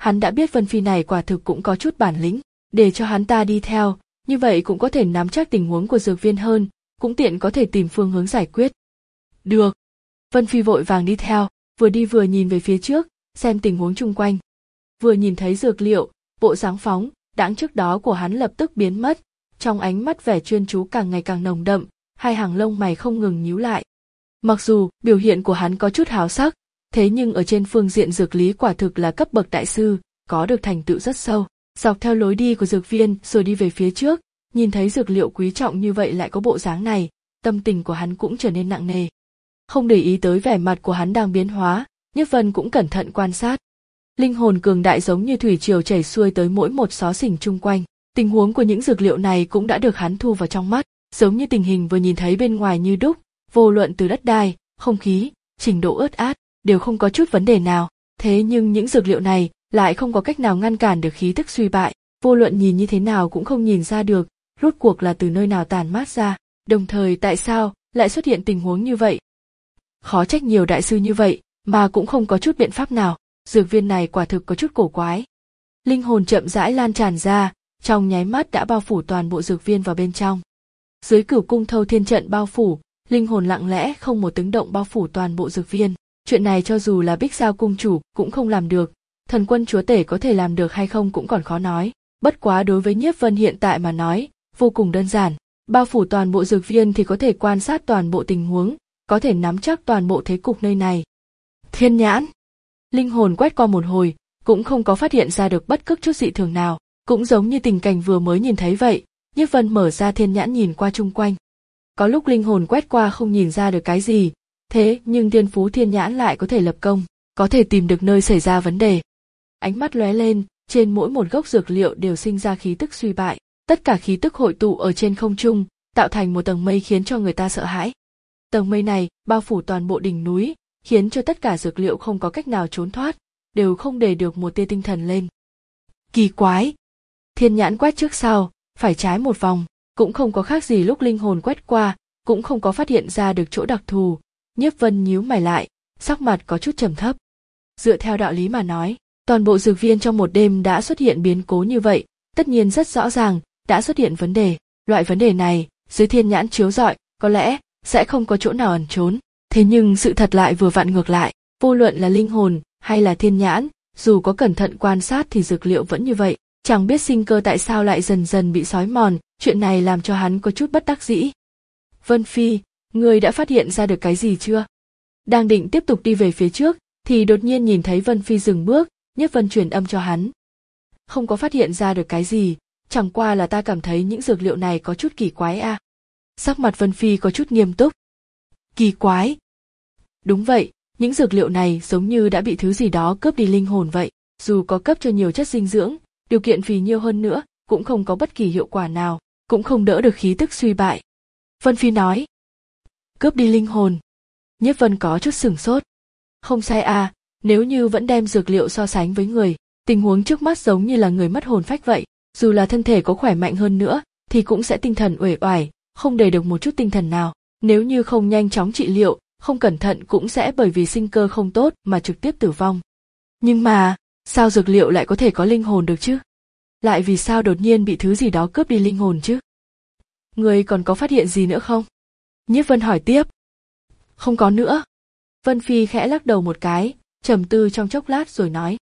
hắn đã biết Vân Phi này quả thực cũng có chút bản lĩnh, để cho hắn ta đi theo, như vậy cũng có thể nắm chắc tình huống của dược viên hơn, cũng tiện có thể tìm phương hướng giải quyết. Được. Vân Phi vội vàng đi theo, vừa đi vừa nhìn về phía trước, xem tình huống chung quanh. Vừa nhìn thấy dược liệu, bộ dáng phóng, đãng trước đó của hắn lập tức biến mất, trong ánh mắt vẻ chuyên chú càng ngày càng nồng đậm, hai hàng lông mày không ngừng nhíu lại. Mặc dù biểu hiện của hắn có chút háo sắc, thế nhưng ở trên phương diện dược lý quả thực là cấp bậc đại sư, có được thành tựu rất sâu. Dọc theo lối đi của dược viên rồi đi về phía trước, nhìn thấy dược liệu quý trọng như vậy lại có bộ dáng này, tâm tình của hắn cũng trở nên nặng nề. Không để ý tới vẻ mặt của hắn đang biến hóa, Nhiếp Vân cũng cẩn thận quan sát. Linh hồn cường đại giống như thủy triều chảy xuôi tới mỗi một xó xỉnh chung quanh. Tình huống của những dược liệu này cũng đã được hắn thu vào trong mắt, giống như tình hình vừa nhìn thấy bên ngoài như đúc, vô luận từ đất đai, không khí, trình độ ướt át, đều không có chút vấn đề nào. Thế nhưng những dược liệu này lại không có cách nào ngăn cản được khí tức suy bại, vô luận nhìn như thế nào cũng không nhìn ra được, rốt cuộc là từ nơi nào tản mát ra, đồng thời tại sao lại xuất hiện tình huống như vậy. Khó trách nhiều đại sư như vậy, mà cũng không có chút biện pháp nào, dược viên này quả thực có chút cổ quái. Linh hồn chậm rãi lan tràn ra, trong nháy mắt đã bao phủ toàn bộ dược viên vào bên trong. Dưới cửu cung thâu thiên trận bao phủ, linh hồn lặng lẽ không một tiếng động bao phủ toàn bộ dược viên. Chuyện này cho dù là Bích Giao cung chủ cũng không làm được, thần quân chúa tể có thể làm được hay không cũng còn khó nói. Bất quá đối với Nhiếp Vân hiện tại mà nói, vô cùng đơn giản. Bao phủ toàn bộ dược viên thì có thể quan sát toàn bộ tình huống, có thể nắm chắc toàn bộ thế cục nơi này. Thiên nhãn. Linh hồn quét qua một hồi, cũng không có phát hiện ra được bất cứ chút dị thường nào, cũng giống như tình cảnh vừa mới nhìn thấy vậy. Nhiếp Vân mở ra thiên nhãn nhìn qua chung quanh. Có lúc linh hồn quét qua không nhìn ra được cái gì, thế nhưng thiên phú thiên nhãn lại có thể lập công, có thể tìm được nơi xảy ra vấn đề. Ánh mắt lóe lên, trên mỗi một gốc dược liệu đều sinh ra khí tức suy bại, tất cả khí tức hội tụ ở trên không trung, tạo thành một tầng mây khiến cho người ta sợ hãi. Tầng mây này bao phủ toàn bộ đỉnh núi, khiến cho tất cả dược liệu không có cách nào trốn thoát, đều không để được một tia tinh thần lên. Kỳ quái! Thiên nhãn quét trước sau, phải trái một vòng, cũng không có khác gì lúc linh hồn quét qua, cũng không có phát hiện ra được chỗ đặc thù. Nhiếp Vân nhíu mày lại, sắc mặt có chút trầm thấp. Dựa theo đạo lý mà nói, toàn bộ dược viên trong một đêm đã xuất hiện biến cố như vậy, tất nhiên rất rõ ràng, đã xuất hiện vấn đề. Loại vấn đề này, dưới thiên nhãn chiếu rọi, có lẽ sẽ không có chỗ nào ẩn trốn. Thế nhưng sự thật lại vừa vặn ngược lại, vô luận là linh hồn hay là thiên nhãn, dù có cẩn thận quan sát thì dược liệu vẫn như vậy, chẳng biết sinh cơ tại sao lại dần dần bị xói mòn, chuyện này làm cho hắn có chút bất đắc dĩ. Vân Phi, ngươi đã phát hiện ra được cái gì chưa? Đang định tiếp tục đi về phía trước, thì đột nhiên nhìn thấy Vân Phi dừng bước, Nhiếp Vân truyền âm cho hắn. Không có phát hiện ra được cái gì, chẳng qua là ta cảm thấy những dược liệu này có chút kỳ quái a. À. Sắc mặt Vân Phi có chút nghiêm túc. Kỳ quái? Đúng vậy, những dược liệu này giống như đã bị thứ gì đó cướp đi linh hồn vậy, dù có cấp cho nhiều chất dinh dưỡng, điều kiện phì nhiêu hơn nữa, cũng không có bất kỳ hiệu quả nào, cũng không đỡ được khí tức suy bại. Vân Phi nói. Cướp đi linh hồn. Nhiếp Vân có chút sửng sốt. Không sai à, nếu như vẫn đem dược liệu so sánh với người, tình huống trước mắt giống như là người mất hồn phách vậy, dù là thân thể có khỏe mạnh hơn nữa, thì cũng sẽ tinh thần uể oải, không để được một chút tinh thần nào. Nếu như không nhanh chóng trị liệu, không cẩn thận cũng sẽ bởi vì sinh cơ không tốt mà trực tiếp tử vong. Nhưng mà, sao dược liệu lại có thể có linh hồn được chứ? Lại vì sao đột nhiên bị thứ gì đó cướp đi linh hồn chứ? Người còn có phát hiện gì nữa không? Nhiếp Vân hỏi tiếp. Không có nữa. Vân Phi khẽ lắc đầu một cái, trầm tư trong chốc lát rồi nói.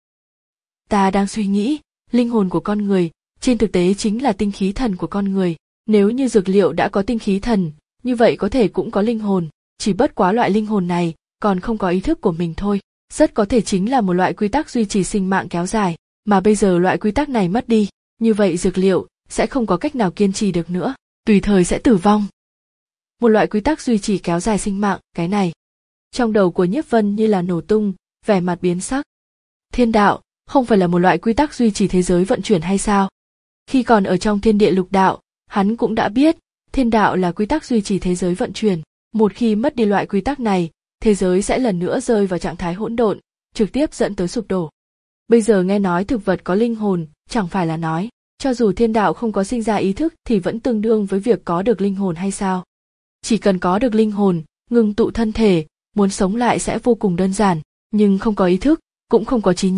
Ta đang suy nghĩ, linh hồn của con người, trên thực tế chính là tinh khí thần của con người. Nếu như dược liệu đã có tinh khí thần, như vậy có thể cũng có linh hồn, chỉ bất quá loại linh hồn này còn không có ý thức của mình thôi. Rất có thể chính là một loại quy tắc duy trì sinh mạng kéo dài, mà bây giờ loại quy tắc này mất đi, như vậy dược liệu sẽ không có cách nào kiên trì được nữa, tùy thời sẽ tử vong. Một loại quy tắc duy trì kéo dài sinh mạng, cái này. Trong đầu của Nhiếp Vân như là nổ tung, vẻ mặt biến sắc. Thiên đạo, không phải là một loại quy tắc duy trì thế giới vận chuyển hay sao? Khi còn ở trong thiên địa lục đạo, hắn cũng đã biết, thiên đạo là quy tắc duy trì thế giới vận chuyển. Một khi mất đi loại quy tắc này, thế giới sẽ lần nữa rơi vào trạng thái hỗn độn, trực tiếp dẫn tới sụp đổ. Bây giờ nghe nói thực vật có linh hồn, chẳng phải là nói, cho dù thiên đạo không có sinh ra ý thức thì vẫn tương đương với việc có được linh hồn hay sao? Chỉ cần có được linh hồn, ngưng tụ thân thể, muốn sống lại sẽ vô cùng đơn giản, nhưng không có ý thức, cũng không có trí nhớ,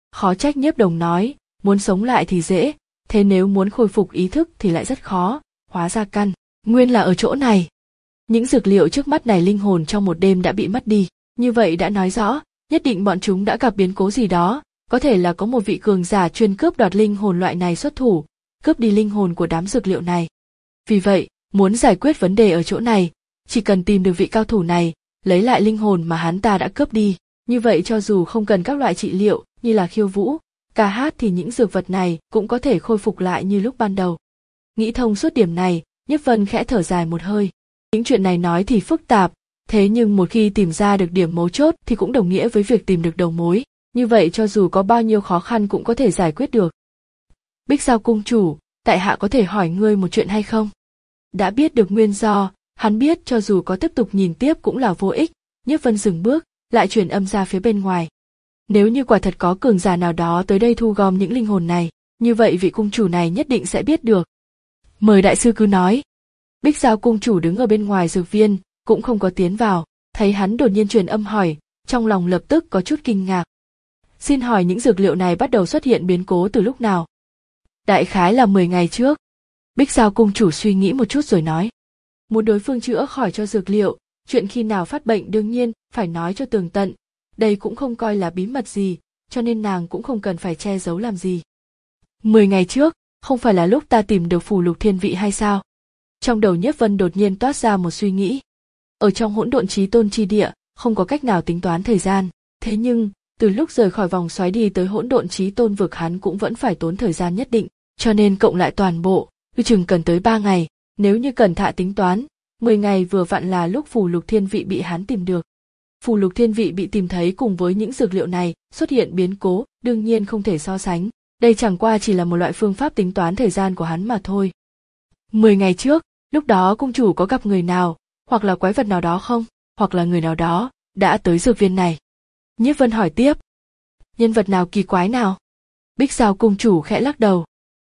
Khó trách Nhiếp Đồng nói, muốn sống lại thì dễ, thế nếu muốn khôi phục ý thức thì lại rất khó, hóa ra căn nguyên là ở chỗ này. Những dược liệu trước mắt này linh hồn trong một đêm đã bị mất đi, như vậy đã nói rõ, nhất định bọn chúng đã gặp biến cố gì đó, có thể là có một vị cường giả chuyên cướp đoạt linh hồn loại này xuất thủ, cướp đi linh hồn của đám dược liệu này. Vì vậy, muốn giải quyết vấn đề ở chỗ này, chỉ cần tìm được vị cao thủ này, lấy lại linh hồn mà hắn ta đã cướp đi, như vậy cho dù không cần các loại trị liệu như là khiêu vũ, ca hát thì những dược vật này cũng có thể khôi phục lại như lúc ban đầu. Nghĩ thông suốt điểm này, Nhiếp Vân khẽ thở dài một hơi. Những chuyện này nói thì phức tạp, thế nhưng một khi tìm ra được điểm mấu chốt thì cũng đồng nghĩa với việc tìm được đầu mối, như vậy cho dù có bao nhiêu khó khăn cũng có thể giải quyết được. Bích Giao cung chủ, tại hạ có thể hỏi ngươi một chuyện hay không? Đã biết được nguyên do, hắn biết cho dù có tiếp tục nhìn tiếp cũng là vô ích, Nhiếp Vân dừng bước, lại truyền âm ra phía bên ngoài. Nếu như quả thật có cường giả nào đó tới đây thu gom những linh hồn này, như vậy vị cung chủ này nhất định sẽ biết được. Mời đại sư cứ nói. Bích Giao cung chủ đứng ở bên ngoài dược viên, cũng không có tiến vào, thấy hắn đột nhiên truyền âm hỏi, trong lòng lập tức có chút kinh ngạc. Xin hỏi những dược liệu này bắt đầu xuất hiện biến cố từ lúc nào? Đại khái là mười ngày trước. Bích Giao cung chủ suy nghĩ một chút rồi nói. Muốn đối phương chữa khỏi cho dược liệu, chuyện khi nào phát bệnh đương nhiên phải nói cho tường tận, đây cũng không coi là bí mật gì, cho nên nàng cũng không cần phải che giấu làm gì. Mười ngày trước, không phải là lúc ta tìm được phù lục thiên vị hay sao? Trong đầu Nhiếp Vân đột nhiên toát ra một suy nghĩ. Ở trong hỗn độn chí tôn chi địa, không có cách nào tính toán thời gian, thế nhưng, từ lúc rời khỏi vòng xoáy đi tới hỗn độn chí tôn vực hắn cũng vẫn phải tốn thời gian nhất định, cho nên cộng lại toàn bộ, ước chừng cần tới ba ngày, nếu như cẩn thận tính toán, mười ngày vừa vặn là lúc phù lục thiên vị bị hắn tìm được. Phù lục thiên vị bị tìm thấy cùng với những dược liệu này xuất hiện biến cố, đương nhiên không thể so sánh, đây chẳng qua chỉ là một loại phương pháp tính toán thời gian của hắn mà thôi. Mười ngày trước, lúc đó cung chủ có gặp người nào, hoặc là quái vật nào đó không, hoặc là người nào đó đã tới dược viên này? Nhiếp Vân hỏi tiếp. Nhân vật nào kỳ quái nào? Bích Giao cung chủ khẽ lắc đầu.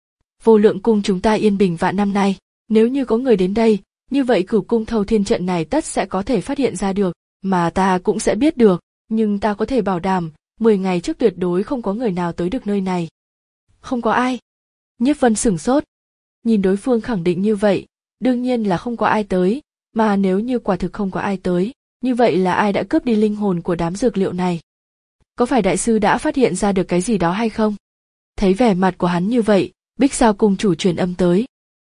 Vô lượng cung chúng ta yên bình vạn năm nay, nếu như có người đến đây, như vậy cửu cung thâu thiên trận này tất sẽ có thể phát hiện ra được, mà ta cũng sẽ biết được, nhưng ta có thể bảo đảm, mười ngày trước tuyệt đối không có người nào tới được nơi này. Không có ai. Nhiếp Vân sửng sốt. Nhìn đối phương khẳng định như vậy, đương nhiên là không có ai tới, mà nếu như quả thực không có ai tới, như vậy là ai đã cướp đi linh hồn của đám dược liệu này? Có phải đại sư đã phát hiện ra được cái gì đó hay không? Thấy vẻ mặt của hắn như vậy, Bích Giao cung chủ truyền âm tới.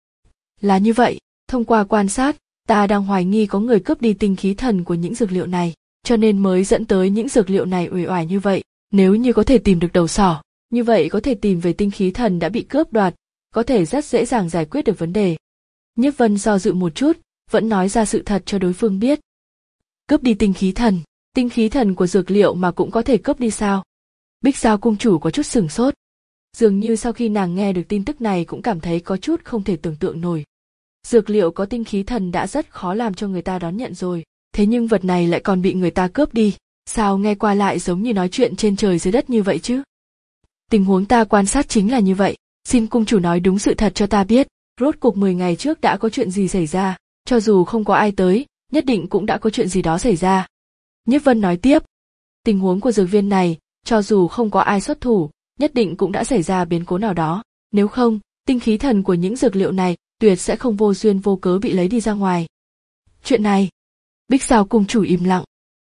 Là như vậy, thông qua quan sát, ta đang hoài nghi có người cướp đi tinh khí thần của những dược liệu này, cho nên mới dẫn tới những dược liệu này uể oải như vậy. Nếu như có thể tìm được đầu sỏ, như vậy có thể tìm về tinh khí thần đã bị cướp đoạt, có thể rất dễ dàng giải quyết được vấn đề. Nhiếp Vân do dự một chút, vẫn nói ra sự thật cho đối phương biết. Cướp đi tinh khí thần, tinh khí thần của dược liệu mà cũng có thể cướp đi sao? Bích Giao cung chủ có chút sửng sốt. Dường như sau khi nàng nghe được tin tức này cũng cảm thấy có chút không thể tưởng tượng nổi. Dược liệu có tinh khí thần đã rất khó làm cho người ta đón nhận rồi, thế nhưng vật này lại còn bị người ta cướp đi, sao nghe qua lại giống như nói chuyện trên trời dưới đất như vậy chứ? Tình huống ta quan sát chính là như vậy, xin cung chủ nói đúng sự thật cho ta biết, rốt cuộc mười ngày trước đã có chuyện gì xảy ra, cho dù không có ai tới, nhất định cũng đã có chuyện gì đó xảy ra. Nhiếp Vân nói tiếp, tình huống của dược viên này, cho dù không có ai xuất thủ, nhất định cũng đã xảy ra biến cố nào đó, nếu không, tinh khí thần của những dược liệu này tuyệt sẽ không vô duyên vô cớ bị lấy đi ra ngoài. Chuyện này, Bích Giao cung chủ im lặng.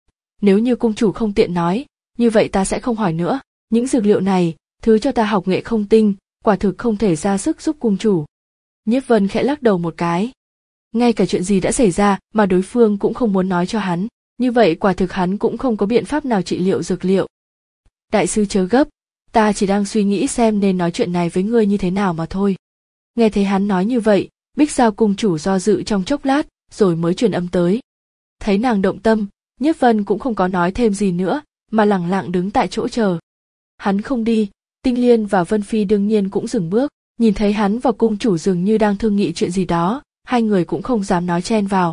Nếu như cung chủ không tiện nói, như vậy ta sẽ không hỏi nữa, những dược liệu này, thứ cho ta học nghệ không tinh, quả thực không thể ra sức giúp cung chủ. Nhiếp Vân khẽ lắc đầu một cái. Ngay cả chuyện gì đã xảy ra mà đối phương cũng không muốn nói cho hắn, như vậy quả thực hắn cũng không có biện pháp nào trị liệu dược liệu. Đại sư chớ gấp, ta chỉ đang suy nghĩ xem nên nói chuyện này với ngươi như thế nào mà thôi. Nghe thấy hắn nói như vậy, Bích Giao cung chủ do dự trong chốc lát, rồi mới truyền âm tới. Thấy nàng động tâm, Nhiếp Vân cũng không có nói thêm gì nữa, mà lẳng lặng đứng tại chỗ chờ. Hắn không đi, Tinh Liên và Vân Phi đương nhiên cũng dừng bước, nhìn thấy hắn và cung chủ dường như đang thương nghị chuyện gì đó, hai người cũng không dám nói chen vào.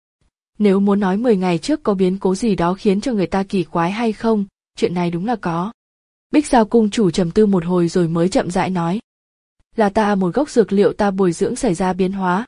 Nếu muốn nói mười ngày trước có biến cố gì đó khiến cho người ta kỳ quái hay không, chuyện này đúng là có. Bích Giao cung chủ trầm tư một hồi rồi mới chậm rãi nói. Là ta một gốc dược liệu ta bồi dưỡng xảy ra biến hóa.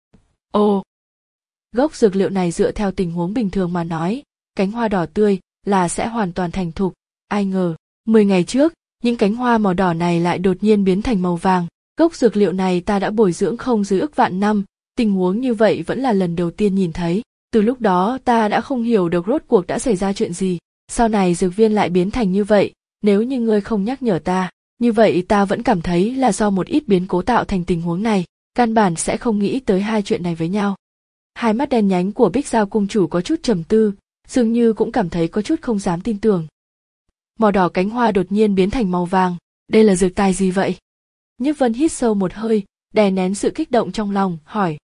Ồ! Gốc dược liệu này dựa theo tình huống bình thường mà nói, cánh hoa đỏ tươi là sẽ hoàn toàn thành thục, ai ngờ, mười ngày trước, những cánh hoa màu đỏ này lại đột nhiên biến thành màu vàng. Gốc dược liệu này ta đã bồi dưỡng không dưới ức vạn năm, tình huống như vậy vẫn là lần đầu tiên nhìn thấy. Từ lúc đó ta đã không hiểu được rốt cuộc đã xảy ra chuyện gì, sau này dược viên lại biến thành như vậy, nếu như ngươi không nhắc nhở ta, như vậy ta vẫn cảm thấy là do một ít biến cố tạo thành tình huống này, căn bản sẽ không nghĩ tới hai chuyện này với nhau. Hai mắt đen nhánh của Bích Giao cung chủ có chút trầm tư, dường như cũng cảm thấy có chút không dám tin tưởng. Màu đỏ cánh hoa đột nhiên biến thành màu vàng, đây là dược tài gì vậy? Nhiếp Vân hít sâu một hơi, đè nén sự kích động trong lòng, hỏi.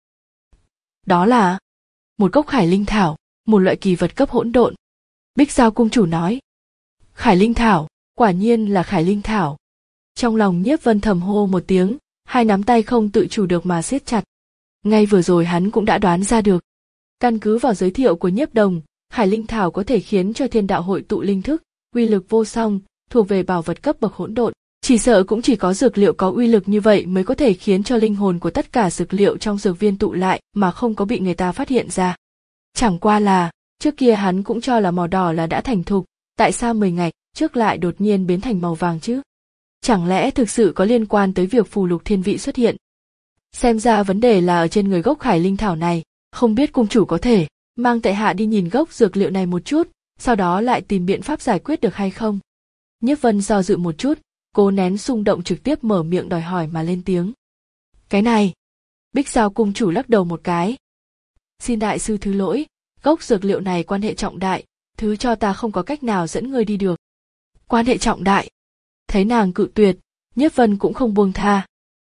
Đó là một gốc khải linh thảo, một loại kỳ vật cấp hỗn độn. Bích Giao cung chủ nói. Khải linh thảo, quả nhiên là khải linh thảo. Trong lòng Nhiếp Vân thầm hô một tiếng, hai nắm tay không tự chủ được mà siết chặt. Ngay vừa rồi hắn cũng đã đoán ra được. Căn cứ vào giới thiệu của Nhiếp Đồng, khải linh thảo có thể khiến cho thiên đạo hội tụ linh thức, uy lực vô song, thuộc về bảo vật cấp bậc hỗn độn. Chỉ sợ cũng chỉ có dược liệu có uy lực như vậy mới có thể khiến cho linh hồn của tất cả dược liệu trong dược viên tụ lại mà không có bị người ta phát hiện ra. Chẳng qua là, trước kia hắn cũng cho là màu đỏ là đã thành thục, tại sao mười ngày trước lại đột nhiên biến thành màu vàng chứ? Chẳng lẽ thực sự có liên quan tới việc phù lục thiên vị xuất hiện? Xem ra vấn đề là ở trên người gốc khải linh thảo này, không biết cung chủ có thể mang tại hạ đi nhìn gốc dược liệu này một chút, sau đó lại tìm biện pháp giải quyết được hay không? Nhiếp Vân do dự một chút, cố nén xung động trực tiếp mở miệng đòi hỏi mà lên tiếng. Cái này, Bích Giao cung chủ lắc đầu một cái. Xin đại sư thứ lỗi, gốc dược liệu này quan hệ trọng đại, thứ cho ta không có cách nào dẫn ngươi đi được. Quan hệ trọng đại. Thấy nàng cự tuyệt, Nhiếp Vân cũng không buông tha.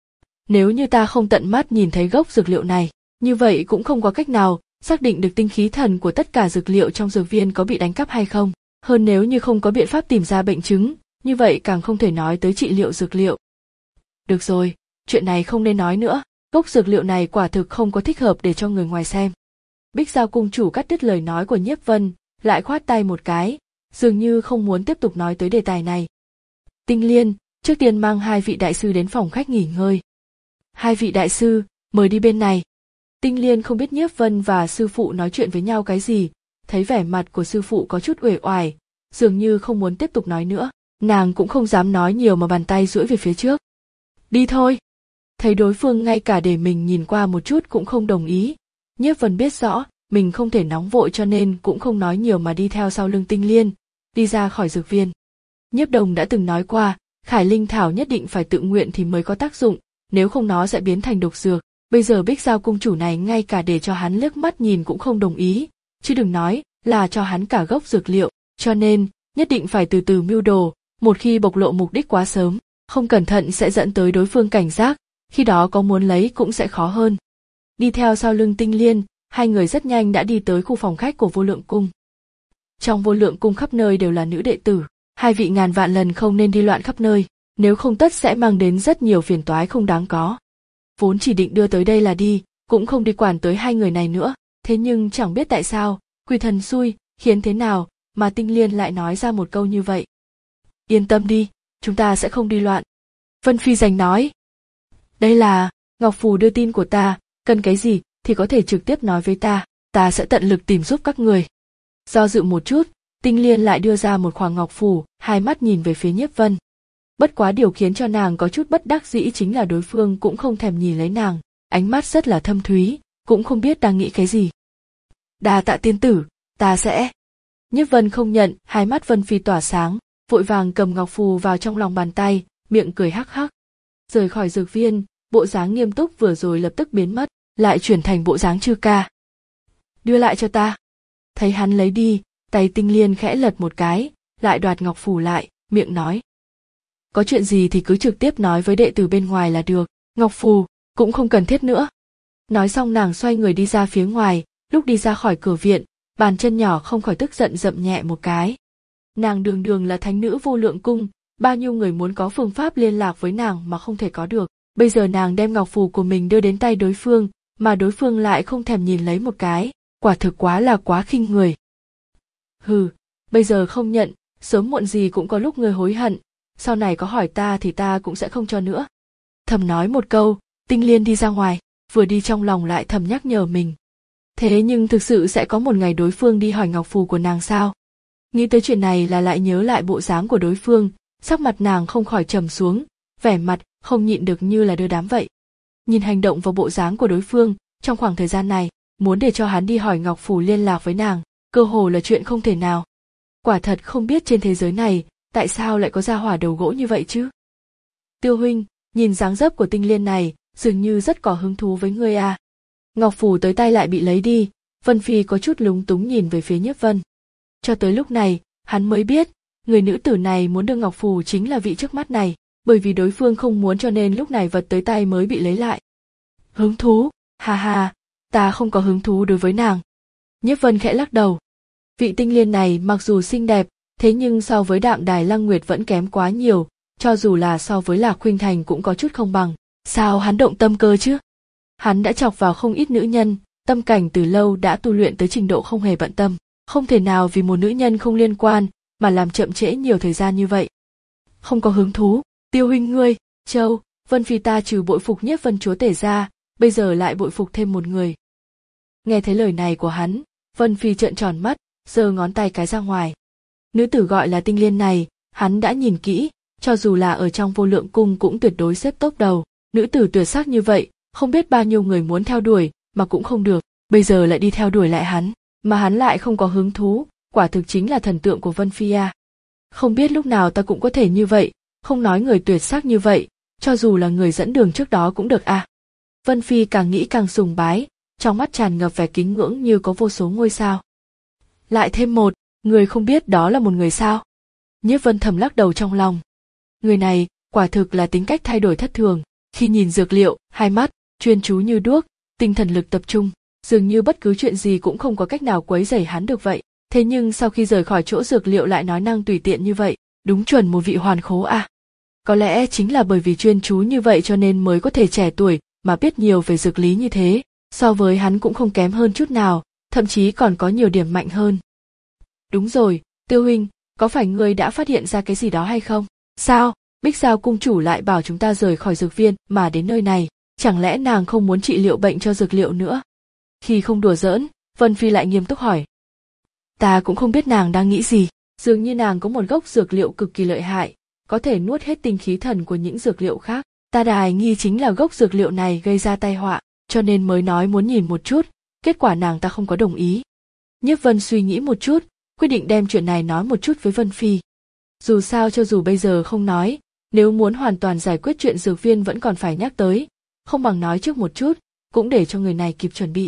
Nếu như ta không tận mắt nhìn thấy gốc dược liệu này, như vậy cũng không có cách nào xác định được tinh khí thần của tất cả dược liệu trong dược viên có bị đánh cắp hay không. Hơn nếu như không có biện pháp tìm ra bệnh chứng, như vậy càng không thể nói tới trị liệu dược liệu. Được rồi, chuyện này không nên nói nữa, gốc dược liệu này quả thực không có thích hợp để cho người ngoài xem. Bích Giao cung chủ cắt đứt lời nói của Nhiếp Vân, lại khoát tay một cái, dường như không muốn tiếp tục nói tới đề tài này. Tinh Liên, trước tiên mang hai vị đại sư đến phòng khách nghỉ ngơi. Hai vị đại sư, mời đi bên này. Tinh Liên không biết Nhiếp Vân và sư phụ nói chuyện với nhau cái gì, thấy vẻ mặt của sư phụ có chút uể oải, dường như không muốn tiếp tục nói nữa, nàng cũng không dám nói nhiều mà bàn tay duỗi về phía trước. Đi thôi. Thấy đối phương ngay cả để mình nhìn qua một chút cũng không đồng ý, Nhiếp Vân biết rõ, mình không thể nóng vội cho nên cũng không nói nhiều mà đi theo sau lưng Tinh Liên, đi ra khỏi dược viên. Nhiếp Đồng đã từng nói qua, khải linh thảo nhất định phải tự nguyện thì mới có tác dụng, nếu không nó sẽ biến thành độc dược. Bây giờ Bích Giao cung chủ này ngay cả để cho hắn liếc mắt nhìn cũng không đồng ý, chứ đừng nói là cho hắn cả gốc dược liệu, cho nên nhất định phải từ từ mưu đồ, một khi bộc lộ mục đích quá sớm, không cẩn thận sẽ dẫn tới đối phương cảnh giác, khi đó có muốn lấy cũng sẽ khó hơn. Đi theo sau lưng Tinh Liên, hai người rất nhanh đã đi tới khu phòng khách của Vô Lượng cung. Trong Vô Lượng cung khắp nơi đều là nữ đệ tử, hai vị ngàn vạn lần không nên đi loạn khắp nơi, nếu không tất sẽ mang đến rất nhiều phiền toái không đáng có. Vốn chỉ định đưa tới đây là đi, cũng không đi quản tới hai người này nữa, thế nhưng chẳng biết tại sao, quỷ thần xui, khiến thế nào, mà Tinh Liên lại nói ra một câu như vậy. Yên tâm đi, chúng ta sẽ không đi loạn. Vân Phi Dành nói. Đây là, Ngọc Phù đưa tin của ta, cần cái gì thì có thể trực tiếp nói với ta, ta sẽ tận lực tìm giúp các người. Do dự một chút, Tinh Liên lại đưa ra một khoản ngọc phù, hai mắt nhìn về phía Nhiếp Vân. Bất quá điều khiến cho nàng có chút bất đắc dĩ chính là đối phương cũng không thèm nhìn lấy nàng, ánh mắt rất là thâm thúy, cũng không biết đang nghĩ cái gì. Đa tạ tiên tử, ta sẽ. Nhiếp Vân không nhận, hai mắt Vân Phi tỏa sáng, vội vàng cầm ngọc phù vào trong lòng bàn tay, miệng cười hắc hắc. Rời khỏi dược viên, bộ dáng nghiêm túc vừa rồi lập tức biến mất, lại chuyển thành bộ dáng chư ca. Đưa lại cho ta. Thấy hắn lấy đi, tay Tinh Liên khẽ lật một cái, lại đoạt ngọc phù lại, miệng nói. Có chuyện gì thì cứ trực tiếp nói với đệ tử bên ngoài là được, ngọc phù, cũng không cần thiết nữa. Nói xong nàng xoay người đi ra phía ngoài, lúc đi ra khỏi cửa viện, bàn chân nhỏ không khỏi tức giận dậm nhẹ một cái. Nàng đường đường là thánh nữ Vô Lượng cung, bao nhiêu người muốn có phương pháp liên lạc với nàng mà không thể có được. Bây giờ nàng đem ngọc phù của mình đưa đến tay đối phương, mà đối phương lại không thèm nhìn lấy một cái, quả thực quá là quá khinh người. Hừ, bây giờ không nhận, sớm muộn gì cũng có lúc ngươi hối hận, sau này có hỏi ta thì ta cũng sẽ không cho nữa. Thầm nói một câu, Tinh Liên đi ra ngoài, vừa đi trong lòng lại thầm nhắc nhở mình. Thế nhưng thực sự sẽ có một ngày đối phương đi hỏi ngọc phù của nàng sao? Nghĩ tới chuyện này là lại nhớ lại bộ dáng của đối phương, sắc mặt nàng không khỏi trầm xuống, vẻ mặt không nhịn được như là đưa đám vậy. Nhìn hành động và bộ dáng của đối phương, trong khoảng thời gian này, muốn để cho hắn đi hỏi Ngọc Phủ liên lạc với nàng, cơ hồ là chuyện không thể nào. Quả thật không biết trên thế giới này, tại sao lại có gia hỏa đầu gỗ như vậy chứ? Tiêu huynh, nhìn dáng dấp của Tinh Liên này, dường như rất có hứng thú với ngươi à. Ngọc Phủ tới tay lại bị lấy đi, Vân Phi có chút lúng túng nhìn về phía Nhiếp Vân. Cho tới lúc này, hắn mới biết, người nữ tử này muốn đưa Ngọc Phủ chính là vị trước mắt này, bởi vì đối phương không muốn cho nên lúc này vật tới tay mới bị lấy lại. Hứng thú, ha ha, ta không có hứng thú đối với nàng. Nhiếp Vân khẽ lắc đầu. Vị Tinh Liên này mặc dù xinh đẹp, thế nhưng so với Đạm Đài Lăng Nguyệt vẫn kém quá nhiều, cho dù là so với Lạc Khuynh Thành cũng có chút không bằng. Sao hắn động tâm cơ chứ? Hắn đã chọc vào không ít nữ nhân, tâm cảnh từ lâu đã tu luyện tới trình độ không hề bận tâm, không thể nào vì một nữ nhân không liên quan mà làm chậm trễ nhiều thời gian như vậy. Không có hứng thú, Tiêu huynh ngươi, Châu, Vân Phi ta trừ bội phục Nhiếp Vân chúa tể ra, bây giờ lại bội phục thêm một người. Nghe thấy lời này của hắn, Vân Phi trợn tròn mắt, giơ ngón tay cái ra ngoài. Nữ tử gọi là Tinh Liên này, hắn đã nhìn kỹ, cho dù là ở trong Vô Lượng Cung cũng tuyệt đối xếp top đầu. Nữ tử tuyệt sắc như vậy, không biết bao nhiêu người muốn theo đuổi, mà cũng không được, bây giờ lại đi theo đuổi lại hắn, mà hắn lại không có hứng thú, quả thực chính là thần tượng của Vân Phi à. Không biết lúc nào ta cũng có thể như vậy, không nói người tuyệt sắc như vậy, cho dù là người dẫn đường trước đó cũng được à. Vân Phi càng nghĩ càng sùng bái, trong mắt tràn ngập vẻ kính ngưỡng như có vô số ngôi sao. Lại thêm một, người không biết đó là một người sao? Nhiếp Vân thầm lắc đầu trong lòng. Người này, quả thực là tính cách thay đổi thất thường, khi nhìn dược liệu, hai mắt, chuyên chú như đuốc, tinh thần lực tập trung, dường như bất cứ chuyện gì cũng không có cách nào quấy rầy hắn được vậy. Thế nhưng sau khi rời khỏi chỗ dược liệu lại nói năng tùy tiện như vậy, đúng chuẩn một vị hoàn khố à. Có lẽ chính là bởi vì chuyên chú như vậy cho nên mới có thể trẻ tuổi mà biết nhiều về dược lý như thế, so với hắn cũng không kém hơn chút nào, thậm chí còn có nhiều điểm mạnh hơn. Đúng rồi, Tiêu huynh, có phải ngươi đã phát hiện ra cái gì đó hay không? Sao, Bích Giao cung chủ lại bảo chúng ta rời khỏi dược viên mà đến nơi này, chẳng lẽ nàng không muốn trị liệu bệnh cho dược liệu nữa? Khi không đùa giỡn, Vân Phi lại nghiêm túc hỏi. Ta cũng không biết nàng đang nghĩ gì, dường như nàng có một gốc dược liệu cực kỳ lợi hại, có thể nuốt hết tinh khí thần của những dược liệu khác. Ta đài nghi chính là gốc dược liệu này gây ra tai họa, cho nên mới nói muốn nhìn một chút, kết quả nàng ta không có đồng ý. Nhiếp Vân suy nghĩ một chút, quyết định đem chuyện này nói một chút với Vân Phi. Dù sao cho dù bây giờ không nói, nếu muốn hoàn toàn giải quyết chuyện dược viên vẫn còn phải nhắc tới, không bằng nói trước một chút, cũng để cho người này kịp chuẩn bị.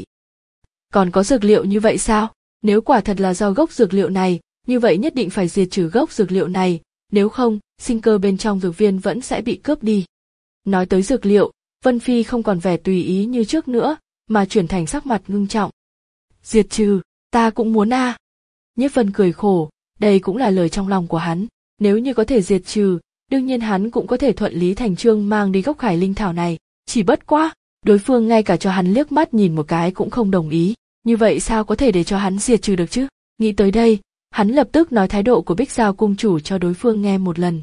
Còn có dược liệu như vậy sao? Nếu quả thật là do gốc dược liệu này, như vậy nhất định phải diệt trừ gốc dược liệu này, nếu không, sinh cơ bên trong dược viên vẫn sẽ bị cướp đi. Nói tới dược liệu, Vân Phi không còn vẻ tùy ý như trước nữa, mà chuyển thành sắc mặt ngưng trọng. Diệt trừ, ta cũng muốn a. À. Nhiếp Vân cười khổ, đây cũng là lời trong lòng của hắn, nếu như có thể diệt trừ, đương nhiên hắn cũng có thể thuận lý thành chương mang đi gốc Khải Linh thảo này, chỉ bất quá, đối phương ngay cả cho hắn liếc mắt nhìn một cái cũng không đồng ý, như vậy sao có thể để cho hắn diệt trừ được chứ? Nghĩ tới đây, hắn lập tức nói thái độ của Bích Giao cung chủ cho đối phương nghe một lần.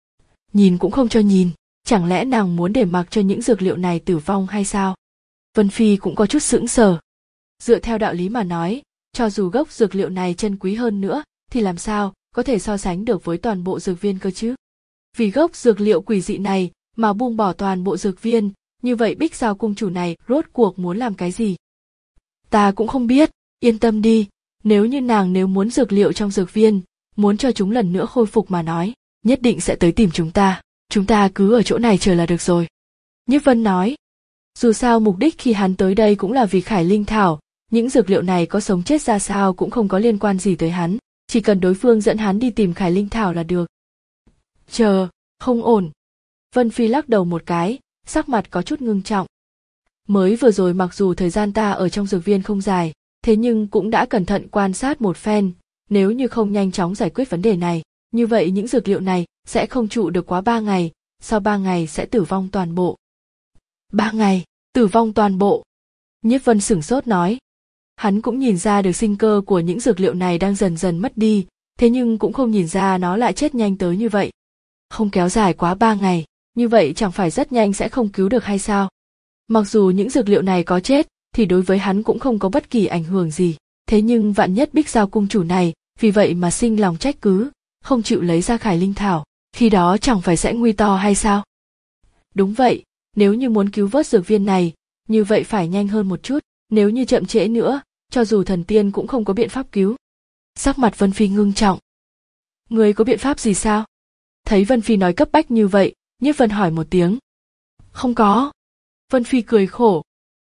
Nhìn cũng không cho nhìn, chẳng lẽ nàng muốn để mặc cho những dược liệu này tử vong hay sao? Vân Phi cũng có chút sững sờ. Dựa theo đạo lý mà nói, cho dù gốc dược liệu này chân quý hơn nữa, thì làm sao có thể so sánh được với toàn bộ dược viên cơ chứ? Vì gốc dược liệu quỷ dị này mà buông bỏ toàn bộ dược viên, như vậy Bích Giao cung chủ này rốt cuộc muốn làm cái gì? Ta cũng không biết, yên tâm đi, nếu như nàng nếu muốn dược liệu trong dược viên, muốn cho chúng lần nữa khôi phục mà nói, nhất định sẽ tới tìm chúng ta, chúng ta cứ ở chỗ này chờ là được rồi. Nhiếp Vân nói, dù sao mục đích khi hắn tới đây cũng là vì Khải Linh thảo, những dược liệu này có sống chết ra sao cũng không có liên quan gì tới hắn, chỉ cần đối phương dẫn hắn đi tìm Khải Linh thảo là được. Chờ, không ổn. Vân Phi lắc đầu một cái, sắc mặt có chút ngưng trọng. Mới vừa rồi mặc dù thời gian ta ở trong dược viên không dài, thế nhưng cũng đã cẩn thận quan sát một phen, nếu như không nhanh chóng giải quyết vấn đề này, như vậy những dược liệu này sẽ không trụ được quá ba ngày, sau ba ngày sẽ tử vong toàn bộ. Ba ngày, tử vong toàn bộ. Nhiếp Vân sửng sốt nói. Hắn cũng nhìn ra được sinh cơ của những dược liệu này đang dần dần mất đi, thế nhưng cũng không nhìn ra nó lại chết nhanh tới như vậy. Không kéo dài quá ba ngày, như vậy chẳng phải rất nhanh sẽ không cứu được hay sao? Mặc dù những dược liệu này có chết, thì đối với hắn cũng không có bất kỳ ảnh hưởng gì, thế nhưng vạn nhất Bích Giao cung chủ này, vì vậy mà sinh lòng trách cứ, không chịu lấy ra Khải Linh thảo, khi đó chẳng phải sẽ nguy to hay sao? Đúng vậy, nếu như muốn cứu vớt dược viên này, như vậy phải nhanh hơn một chút, nếu như chậm trễ nữa, cho dù thần tiên cũng không có biện pháp cứu. Sắc mặt Vân Phi ngưng trọng. Người có biện pháp gì sao? Thấy Vân Phi nói cấp bách như vậy, Nhiếp Vân hỏi một tiếng. Không có. Vân Phi cười khổ.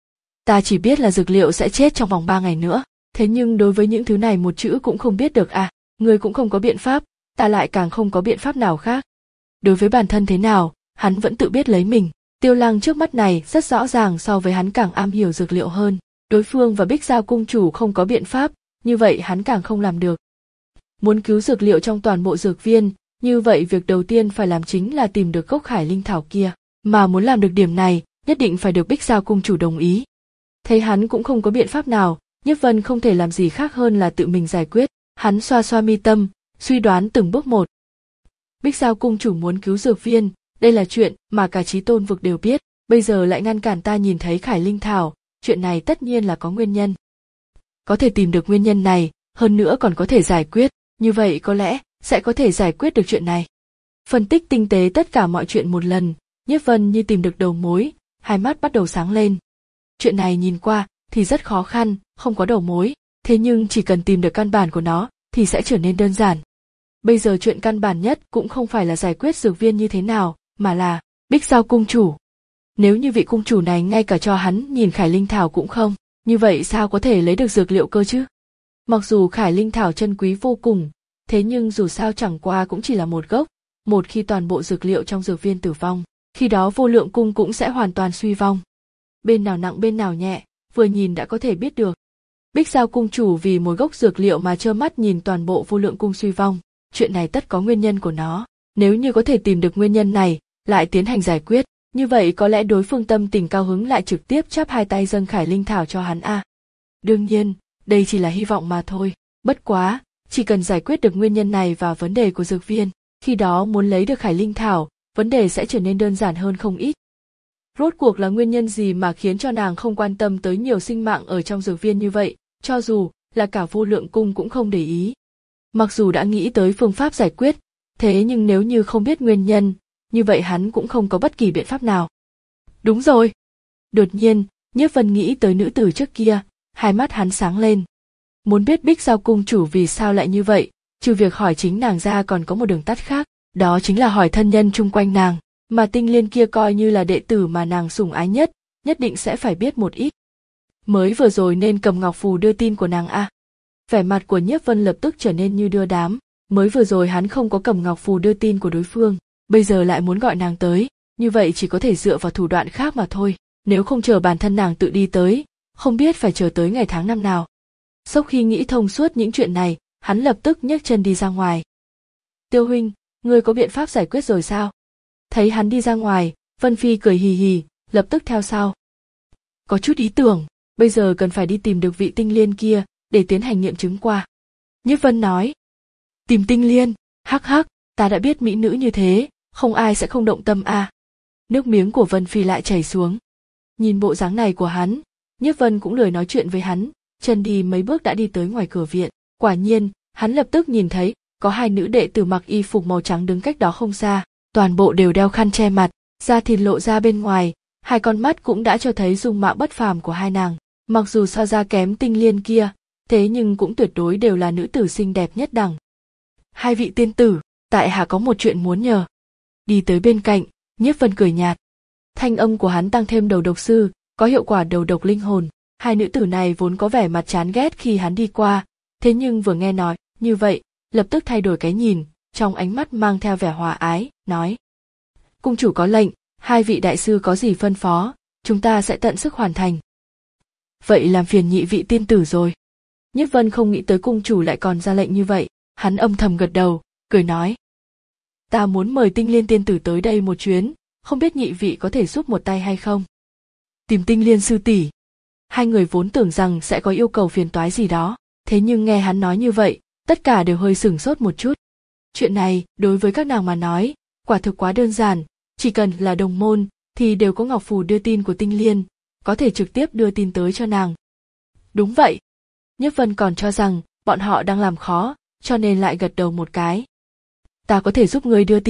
Ta chỉ biết là dược liệu sẽ chết trong vòng ba ngày nữa, thế nhưng đối với những thứ này một chữ cũng không biết được à, người cũng không có biện pháp, ta lại càng không có biện pháp nào khác. Đối với bản thân thế nào, hắn vẫn tự biết lấy mình. Tiêu Lăng trước mắt này rất rõ ràng so với hắn càng am hiểu dược liệu hơn. Đối phương và Bích Giao cung chủ không có biện pháp, như vậy hắn càng không làm được. Muốn cứu dược liệu trong toàn bộ dược viên, như vậy việc đầu tiên phải làm chính là tìm được gốc Khải Linh thảo kia, mà muốn làm được điểm này, nhất định phải được Bích Giao cung chủ đồng ý. Thấy hắn cũng không có biện pháp nào, Nhiếp Vân không thể làm gì khác hơn là tự mình giải quyết. Hắn xoa xoa mi tâm, suy đoán từng bước một. Bích Giao cung chủ muốn cứu dược viên, đây là chuyện mà cả Chí Tôn vực đều biết, bây giờ lại ngăn cản ta nhìn thấy Khải Linh thảo, chuyện này tất nhiên là có nguyên nhân. Có thể tìm được nguyên nhân này, hơn nữa còn có thể giải quyết, như vậy có lẽ sẽ có thể giải quyết được chuyện này. Phân tích tinh tế tất cả mọi chuyện một lần, Nhiếp Vân như tìm được đầu mối, hai mắt bắt đầu sáng lên. Chuyện này nhìn qua thì rất khó khăn, không có đầu mối, thế nhưng chỉ cần tìm được căn bản của nó thì sẽ trở nên đơn giản. Bây giờ chuyện căn bản nhất cũng không phải là giải quyết dược viên như thế nào, mà là Bích Giao cung chủ. Nếu như vị cung chủ này ngay cả cho hắn nhìn Khải Linh thảo cũng không, như vậy sao có thể lấy được dược liệu cơ chứ? Mặc dù Khải Linh thảo chân quý vô cùng, thế nhưng dù sao chẳng qua cũng chỉ là một gốc, một khi toàn bộ dược liệu trong dược viên tử vong, khi đó Vô Lượng cung cũng sẽ hoàn toàn suy vong. Bên nào nặng bên nào nhẹ, vừa nhìn đã có thể biết được. Bích Giao cung chủ vì một gốc dược liệu mà trơ mắt nhìn toàn bộ Vô Lượng cung suy vong, chuyện này tất có nguyên nhân của nó. Nếu như có thể tìm được nguyên nhân này, lại tiến hành giải quyết, như vậy có lẽ đối phương tâm tình cao hứng lại trực tiếp chắp hai tay dâng Khải Linh thảo cho hắn a. À. Đương nhiên, đây chỉ là hy vọng mà thôi. Bất quá, chỉ cần giải quyết được nguyên nhân này và vấn đề của dược viên, khi đó muốn lấy được Khải Linh thảo, vấn đề sẽ trở nên đơn giản hơn không ít. Rốt cuộc là nguyên nhân gì mà khiến cho nàng không quan tâm tới nhiều sinh mạng ở trong dược viên như vậy, cho dù là cả Vô Lượng cung cũng không để ý. Mặc dù đã nghĩ tới phương pháp giải quyết, thế nhưng nếu như không biết nguyên nhân, như vậy hắn cũng không có bất kỳ biện pháp nào. Đúng rồi. Đột nhiên, Nhiếp Vân nghĩ tới nữ tử trước kia, hai mắt hắn sáng lên. Muốn biết Bích Giao cung chủ vì sao lại như vậy, trừ việc hỏi chính nàng ra còn có một đường tắt khác, đó chính là hỏi thân nhân chung quanh nàng, mà Tinh Liên kia coi như là đệ tử mà nàng sủng ái nhất, nhất định sẽ phải biết một ít. Mới vừa rồi nên cầm ngọc phù đưa tin của nàng a. À. Vẻ mặt của Nhiếp Vân lập tức trở nên như đưa đám, mới vừa rồi hắn không có cầm ngọc phù đưa tin của đối phương, bây giờ lại muốn gọi nàng tới, như vậy chỉ có thể dựa vào thủ đoạn khác mà thôi, nếu không chờ bản thân nàng tự đi tới, không biết phải chờ tới ngày tháng năm nào. Sau khi nghĩ thông suốt những chuyện này, hắn lập tức nhấc chân đi ra ngoài. Tiêu huynh, ngươi có biện pháp giải quyết rồi sao? Thấy hắn đi ra ngoài, Vân Phi cười hì hì, lập tức theo sau. Có chút ý tưởng, bây giờ cần phải đi tìm được vị Tinh Liên kia, để tiến hành nghiệm chứng qua. Nhiếp Vân nói. Tìm Tinh Liên, hắc hắc, ta đã biết mỹ nữ như thế, không ai sẽ không động tâm a. À. Nước miếng của Vân Phi lại chảy xuống. Nhìn bộ dáng này của hắn, Nhiếp Vân cũng lười nói chuyện với hắn, chân đi mấy bước đã đi tới ngoài cửa viện. Quả nhiên, hắn lập tức nhìn thấy, có hai nữ đệ tử mặc y phục màu trắng đứng cách đó không xa, toàn bộ đều đeo khăn che mặt, da thịt lộ ra bên ngoài, hai con mắt cũng đã cho thấy dung mạo bất phàm của hai nàng. Mặc dù so ra kém Tinh Liên kia, thế nhưng cũng tuyệt đối đều là nữ tử xinh đẹp nhất đẳng. Hai vị tiên tử, tại hạ có một chuyện muốn nhờ. Đi tới bên cạnh, Nhiếp Vân cười nhạt. Thanh âm của hắn tăng thêm đầu độc sư, có hiệu quả đầu độc linh hồn. Hai nữ tử này vốn có vẻ mặt chán ghét khi hắn đi qua, thế nhưng vừa nghe nói như vậy, lập tức thay đổi cái nhìn, trong ánh mắt mang theo vẻ hòa ái, nói: cung chủ có lệnh, hai vị đại sư có gì phân phó, chúng ta sẽ tận sức hoàn thành. Vậy làm phiền nhị vị tiên tử rồi. Nhiếp Vân không nghĩ tới cung chủ lại còn ra lệnh như vậy, hắn âm thầm gật đầu, cười nói: ta muốn mời Tinh Liên tiên tử tới đây một chuyến, không biết nhị vị có thể giúp một tay hay không? Tìm Tinh Liên sư tỷ. Hai người vốn tưởng rằng sẽ có yêu cầu phiền toái gì đó, thế nhưng nghe hắn nói như vậy, tất cả đều hơi sửng sốt một chút. Chuyện này, đối với các nàng mà nói, quả thực quá đơn giản, chỉ cần là đồng môn, thì đều có ngọc phù đưa tin của Tinh Liên, có thể trực tiếp đưa tin tới cho nàng. Đúng vậy. Nhiếp Vân còn cho rằng, bọn họ đang làm khó, cho nên lại gật đầu một cái. Ta có thể giúp ngươi đưa tin,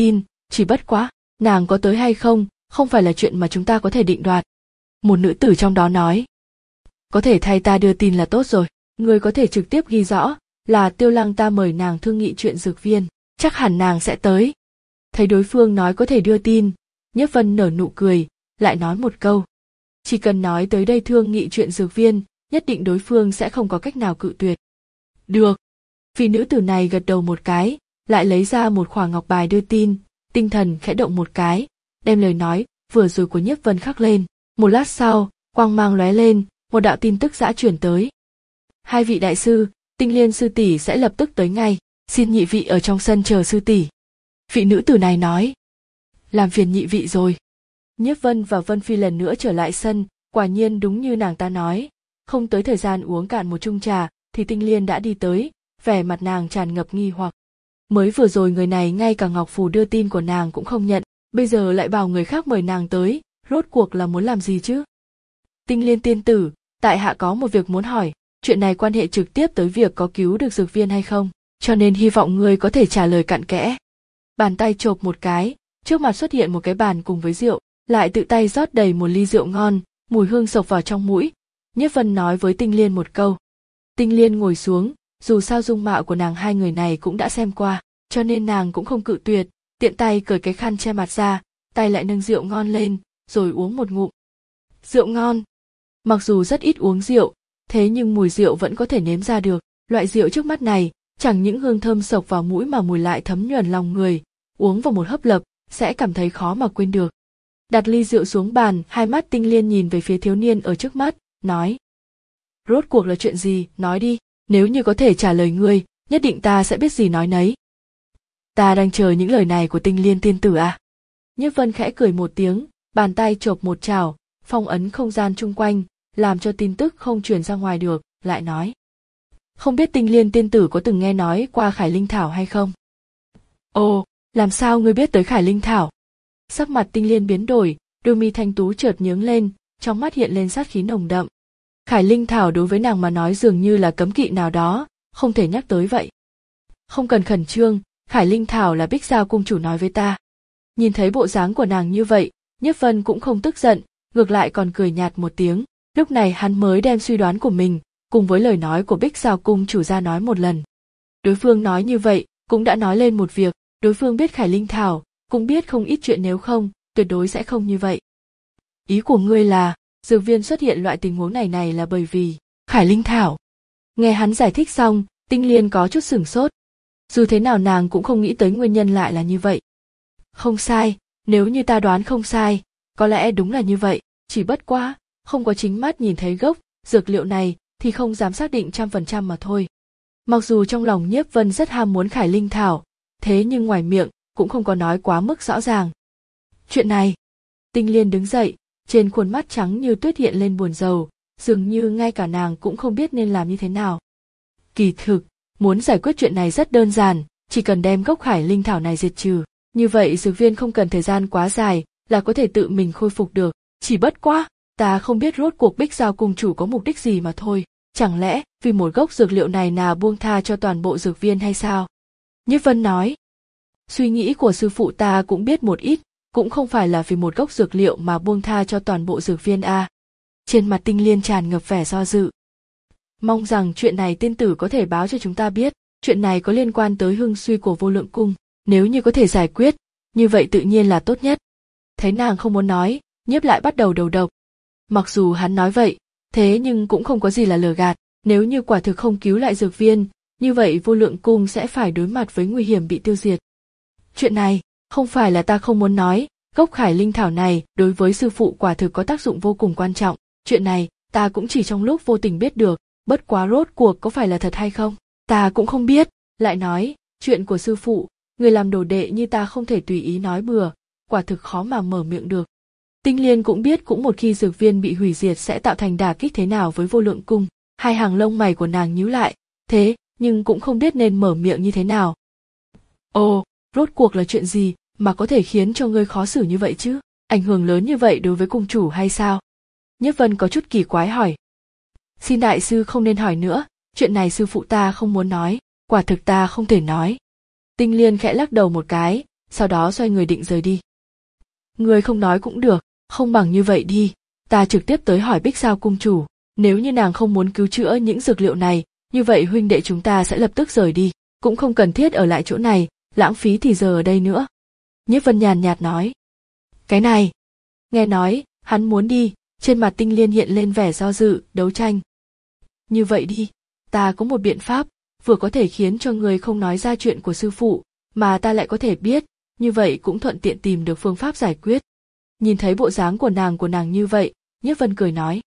Chỉ bất quá, nàng có tới hay không, không phải là chuyện mà chúng ta có thể định đoạt. Một nữ tử trong đó nói. Có thể thay ta đưa tin là tốt rồi, người có thể trực tiếp ghi rõ là Tiêu Lăng ta mời nàng thương nghị chuyện dược viên, chắc hẳn nàng sẽ tới. Thấy đối phương nói có thể đưa tin, Nhiếp Vân nở nụ cười, lại nói một câu. Chỉ cần nói tới đây thương nghị chuyện dược viên, nhất định đối phương sẽ không có cách nào cự tuyệt. Được. Vị nữ tử này gật đầu một cái, lại lấy ra một khỏa ngọc bài đưa tin, tinh thần khẽ động một cái, đem lời nói vừa rồi của Nhiếp Vân khắc lên. Một lát sau, quang mang lóe lên, một đạo tin tức dã chuyển tới. Hai vị đại sư, Tinh Liên sư tỷ sẽ lập tức tới ngay, xin nhị vị ở trong sân chờ sư tỷ. Vị nữ tử này nói. Làm phiền nhị vị rồi. Nhiếp Vân và Vân Phi lần nữa trở lại sân, quả nhiên đúng như nàng ta nói, không tới thời gian uống cạn một chung trà thì Tinh Liên đã đi tới, vẻ mặt nàng tràn ngập nghi hoặc. Mới vừa rồi người này ngay cả ngọc phù đưa tin của nàng cũng không nhận, bây giờ lại bảo người khác mời nàng tới, rốt cuộc là muốn làm gì chứ? Tinh Liên tiên tử, tại hạ có một việc muốn hỏi, chuyện này quan hệ trực tiếp tới việc có cứu được dược viên hay không, cho nên hy vọng ngươi có thể trả lời cặn kẽ. Bàn tay chộp một cái, trước mặt xuất hiện một cái bàn cùng với rượu, lại tự tay rót đầy một ly rượu ngon, mùi hương sộc vào trong mũi. Nhiếp Vân nói với Tinh Liên một câu. Tinh Liên ngồi xuống, dù sao dung mạo của nàng hai người này cũng đã xem qua, cho nên nàng cũng không cự tuyệt, tiện tay cởi cái khăn che mặt ra, tay lại nâng rượu ngon lên, rồi uống một ngụm. Rượu ngon. Mặc dù rất ít uống rượu, thế nhưng mùi rượu vẫn có thể nếm ra được. Loại rượu trước mắt này, chẳng những hương thơm sộc vào mũi mà mùi lại thấm nhuần lòng người, uống vào một hớp lập, sẽ cảm thấy khó mà quên được. Đặt ly rượu xuống bàn, hai mắt Tinh Liên nhìn về phía thiếu niên ở trước mắt, nói. Rốt cuộc là chuyện gì, nói đi, nếu như có thể trả lời ngươi, nhất định ta sẽ biết gì nói nấy. Ta đang chờ những lời này của Tinh Liên tiên tử à. Nhiếp Vân khẽ cười một tiếng, bàn tay chộp một chảo, phong ấn không gian chung quanh, làm cho tin tức không truyền ra ngoài được, lại nói. Không biết Tinh Liên tiên tử có từng nghe nói qua Khải Linh Thảo hay không? Ồ, làm sao ngươi biết tới Khải Linh Thảo? Sắc mặt Tinh Liên biến đổi, đôi mi thanh tú chợt nhướng lên, trong mắt hiện lên sát khí nồng đậm. Khải Linh Thảo đối với nàng mà nói dường như là cấm kỵ nào đó, không thể nhắc tới vậy. Không cần khẩn trương, Khải Linh Thảo là Bích Giao cung chủ nói với ta. Nhìn thấy bộ dáng của nàng như vậy, Nhiếp Vân cũng không tức giận, ngược lại còn cười nhạt một tiếng. Lúc này hắn mới đem suy đoán của mình, cùng với lời nói của Bích Giao cung chủ ra nói một lần. Đối phương nói như vậy, cũng đã nói lên một việc, đối phương biết Khải Linh Thảo, cũng biết không ít chuyện, nếu không, tuyệt đối sẽ không như vậy. Ý của ngươi là, dược viên xuất hiện loại tình huống này này là bởi vì Khải Linh Thảo. Nghe hắn giải thích xong, Tinh Liên có chút sửng sốt. Dù thế nào nàng cũng không nghĩ tới nguyên nhân lại là như vậy. Không sai, nếu như ta đoán không sai, có lẽ đúng là như vậy, chỉ bất quá, không có chính mắt nhìn thấy gốc dược liệu này thì không dám xác định trăm phần trăm mà thôi. Mặc dù trong lòng Nhiếp Vân rất ham muốn Khải Linh Thảo, thế nhưng ngoài miệng cũng không có nói quá mức rõ ràng. Chuyện này, Tinh Liên đứng dậy, trên khuôn mắt trắng như tuyết hiện lên buồn rầu, dường như ngay cả nàng cũng không biết nên làm như thế nào. Kỳ thực, muốn giải quyết chuyện này rất đơn giản, chỉ cần đem gốc Khải Linh Thảo này diệt trừ, như vậy dược viên không cần thời gian quá dài là có thể tự mình khôi phục được. Chỉ bất quá, ta không biết rốt cuộc Bích Giao cung chủ có mục đích gì mà thôi, chẳng lẽ vì một gốc dược liệu này nào buông tha cho toàn bộ dược viên hay sao? Nhiếp Vân nói. Suy nghĩ của sư phụ ta cũng biết một ít, cũng không phải là vì một gốc dược liệu mà buông tha cho toàn bộ dược viên a. À. Trên mặt Tinh Liên tràn ngập vẻ do dự. Mong rằng chuyện này tiên tử có thể báo cho chúng ta biết, chuyện này có liên quan tới hưng suy của Vô Lượng cung, nếu như có thể giải quyết, như vậy tự nhiên là tốt nhất. Thấy nàng không muốn nói, Nhiếp lại bắt đầu đầu độc. Mặc dù hắn nói vậy, thế nhưng cũng không có gì là lừa gạt, nếu như quả thực không cứu lại dược viên, như vậy Vô Lượng cung sẽ phải đối mặt với nguy hiểm bị tiêu diệt. Chuyện này, không phải là ta không muốn nói, gốc Khải Linh Thảo này đối với sư phụ quả thực có tác dụng vô cùng quan trọng, chuyện này ta cũng chỉ trong lúc vô tình biết được, bất quá rốt cuộc có phải là thật hay không, ta cũng không biết. Lại nói, chuyện của sư phụ, người làm đồ đệ như ta không thể tùy ý nói bừa, quả thực khó mà mở miệng được. Tinh Liên cũng biết cũng một khi dược viên bị hủy diệt sẽ tạo thành đả kích thế nào với Vô Lượng cung, hai hàng lông mày của nàng nhíu lại, thế nhưng cũng không biết nên mở miệng như thế nào. Ồ, rốt cuộc là chuyện gì mà có thể khiến cho ngươi khó xử như vậy chứ? Ảnh hưởng lớn như vậy đối với cung chủ hay sao? Nhiếp Vân có chút kỳ quái hỏi. Xin đại sư không nên hỏi nữa, chuyện này sư phụ ta không muốn nói, quả thực ta không thể nói. Tinh Liên khẽ lắc đầu một cái, sau đó xoay người định rời đi. Người không nói cũng được, không bằng như vậy đi, ta trực tiếp tới hỏi Bích Sao cung chủ, nếu như nàng không muốn cứu chữa những dược liệu này, như vậy huynh đệ chúng ta sẽ lập tức rời đi, cũng không cần thiết ở lại chỗ này, lãng phí thì giờ ở đây nữa. Nhiếp Vân nhàn nhạt nói. Cái này, nghe nói, hắn muốn đi, trên mặt Tinh Liên hiện lên vẻ do dự, đấu tranh. Như vậy đi, ta có một biện pháp, vừa có thể khiến cho người không nói ra chuyện của sư phụ, mà ta lại có thể biết, như vậy cũng thuận tiện tìm được phương pháp giải quyết. Nhìn thấy bộ dáng của nàng của nàng như vậy, Nhiếp Vân cười nói.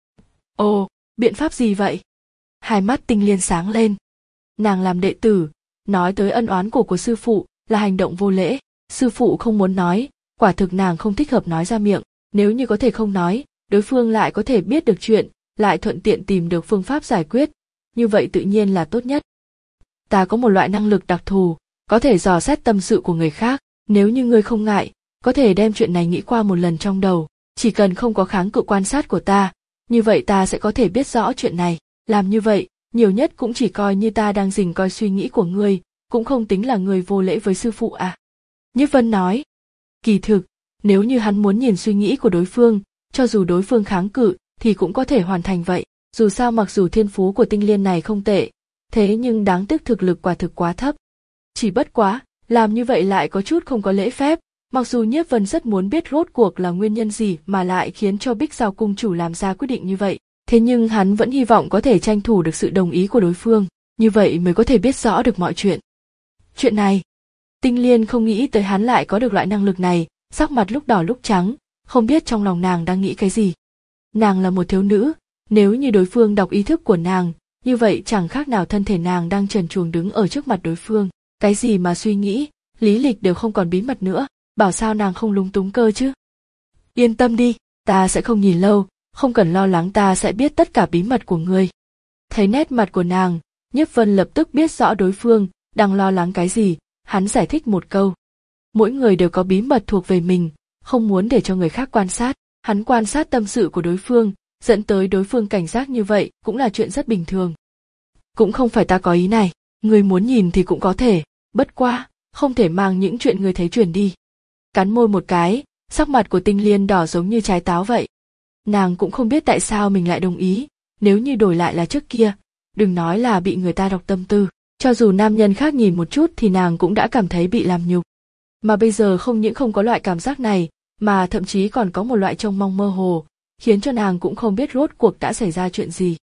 Ồ, biện pháp gì vậy? Hai mắt Tinh Liên sáng lên. Nàng làm đệ tử, nói tới ân oán của của sư phụ là hành động vô lễ, sư phụ không muốn nói, quả thực nàng không thích hợp nói ra miệng, nếu như có thể không nói, đối phương lại có thể biết được chuyện, lại thuận tiện tìm được phương pháp giải quyết, như vậy tự nhiên là tốt nhất. Ta có một loại năng lực đặc thù, có thể dò xét tâm sự của người khác, nếu như ngươi không ngại, có thể đem chuyện này nghĩ qua một lần trong đầu, chỉ cần không có kháng cự quan sát của ta, như vậy ta sẽ có thể biết rõ chuyện này, làm như vậy, nhiều nhất cũng chỉ coi như ta đang dình coi suy nghĩ của ngươi, cũng không tính là người vô lễ với sư phụ à. Nhiếp Vân nói, kỳ thực, nếu như hắn muốn nhìn suy nghĩ của đối phương, cho dù đối phương kháng cự, thì cũng có thể hoàn thành vậy, dù sao mặc dù thiên phú của Tinh Liên này không tệ, thế nhưng đáng tiếc thực lực quả thực quá thấp. Chỉ bất quá, làm như vậy lại có chút không có lễ phép, mặc dù Nhiếp Vân rất muốn biết rốt cuộc là nguyên nhân gì mà lại khiến cho Bích Sao cung chủ làm ra quyết định như vậy, thế nhưng hắn vẫn hy vọng có thể tranh thủ được sự đồng ý của đối phương, như vậy mới có thể biết rõ được mọi chuyện. Chuyện này, Tinh Liên không nghĩ tới hắn lại có được loại năng lực này, sắc mặt lúc đỏ lúc trắng, không biết trong lòng nàng đang nghĩ cái gì. Nàng là một thiếu nữ, nếu như đối phương đọc ý thức của nàng, như vậy chẳng khác nào thân thể nàng đang trần truồng đứng ở trước mặt đối phương, cái gì mà suy nghĩ, lý lịch đều không còn bí mật nữa, bảo sao nàng không lúng túng cơ chứ. Yên tâm đi, ta sẽ không nhìn lâu, không cần lo lắng, ta sẽ biết tất cả bí mật của ngươi. Thấy nét mặt của nàng, Nhiếp Vân lập tức biết rõ đối phương đang lo lắng cái gì, hắn giải thích một câu. Mỗi người đều có bí mật thuộc về mình, không muốn để cho người khác quan sát, hắn quan sát tâm sự của đối phương, dẫn tới đối phương cảnh giác như vậy cũng là chuyện rất bình thường. Cũng không phải ta có ý này, người muốn nhìn thì cũng có thể, bất qua, không thể mang những chuyện người thấy truyền đi. Cắn môi một cái, sắc mặt của Tinh Liên đỏ giống như trái táo vậy. Nàng cũng không biết tại sao mình lại đồng ý, nếu như đổi lại là trước kia, đừng nói là bị người ta đọc tâm tư, cho dù nam nhân khác nhìn một chút thì nàng cũng đã cảm thấy bị làm nhục. Mà bây giờ không những không có loại cảm giác này, mà thậm chí còn có một loại trông mong mơ hồ, khiến cho nàng cũng không biết rốt cuộc đã xảy ra chuyện gì.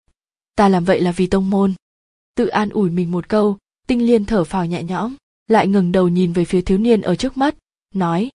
Ta làm vậy là vì tông môn. Tự an ủi mình một câu, Tinh Liên thở phào nhẹ nhõm, lại ngẩng đầu nhìn về phía thiếu niên ở trước mắt, nói.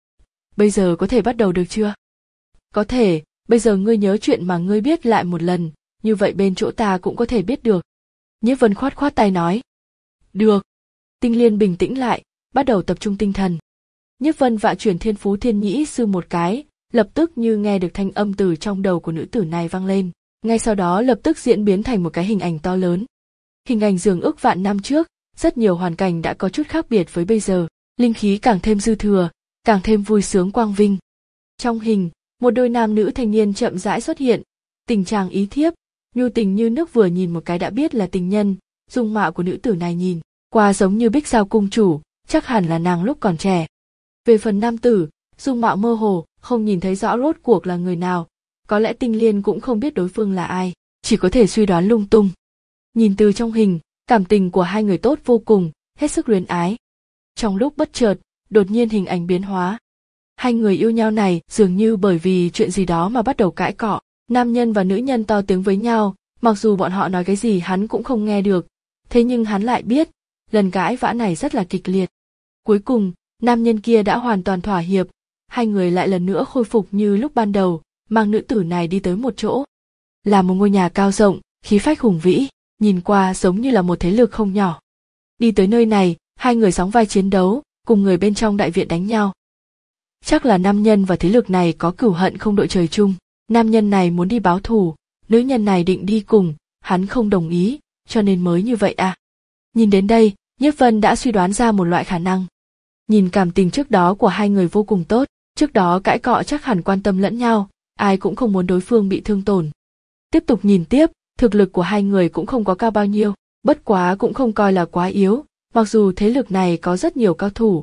Bây giờ có thể bắt đầu được chưa? Có thể, bây giờ ngươi nhớ chuyện mà ngươi biết lại một lần, như vậy bên chỗ ta cũng có thể biết được. Nhiếp Vân khoát khoát tay nói. Được. Tinh Liên bình tĩnh lại, bắt đầu tập trung tinh thần. Nhiếp Vân vạ chuyển thiên phú thiên nhĩ sư một cái, lập tức như nghe được thanh âm từ trong đầu của nữ tử này vang lên, ngay sau đó lập tức diễn biến thành một cái hình ảnh to lớn. Hình ảnh dường ước vạn năm trước, rất nhiều hoàn cảnh đã có chút khác biệt với bây giờ, linh khí càng thêm dư thừa, càng thêm vui sướng quang vinh. Trong hình, một đôi nam nữ thanh niên chậm rãi xuất hiện, tình trạng ý thiếp, nhu tình như nước, vừa nhìn một cái đã biết là tình nhân, dung mạo của nữ tử này nhìn qua giống như Bích Sao cung chủ, chắc hẳn là nàng lúc còn trẻ. Về phần nam tử, dung mạo mơ hồ, không nhìn thấy rõ rốt cuộc là người nào, có lẽ Tinh Liên cũng không biết đối phương là ai, chỉ có thể suy đoán lung tung. Nhìn từ trong hình, cảm tình của hai người tốt vô cùng, hết sức luyến ái. Trong lúc bất chợt, đột nhiên hình ảnh biến hóa. Hai người yêu nhau này dường như bởi vì chuyện gì đó mà bắt đầu cãi cọ, nam nhân và nữ nhân to tiếng với nhau, mặc dù bọn họ nói cái gì hắn cũng không nghe được, thế nhưng hắn lại biết, lần cãi vã này rất là kịch liệt. Cuối cùng, nam nhân kia đã hoàn toàn thỏa hiệp, hai người lại lần nữa khôi phục như lúc ban đầu, mang nữ tử này đi tới một chỗ. Là một ngôi nhà cao rộng, khí phách hùng vĩ, nhìn qua giống như là một thế lực không nhỏ. Đi tới nơi này, hai người sóng vai chiến đấu, cùng người bên trong đại viện đánh nhau. Chắc là nam nhân và thế lực này có cửu hận không đội trời chung, nam nhân này muốn đi báo thù, nữ nhân này định đi cùng, hắn không đồng ý, cho nên mới như vậy à. Nhìn đến đây, Nhiếp Vân đã suy đoán ra một loại khả năng. Nhìn cảm tình trước đó của hai người vô cùng tốt, trước đó cãi cọ chắc hẳn quan tâm lẫn nhau, ai cũng không muốn đối phương bị thương tổn. Tiếp tục nhìn tiếp, thực lực của hai người cũng không có cao bao nhiêu, bất quá cũng không coi là quá yếu, mặc dù thế lực này có rất nhiều cao thủ,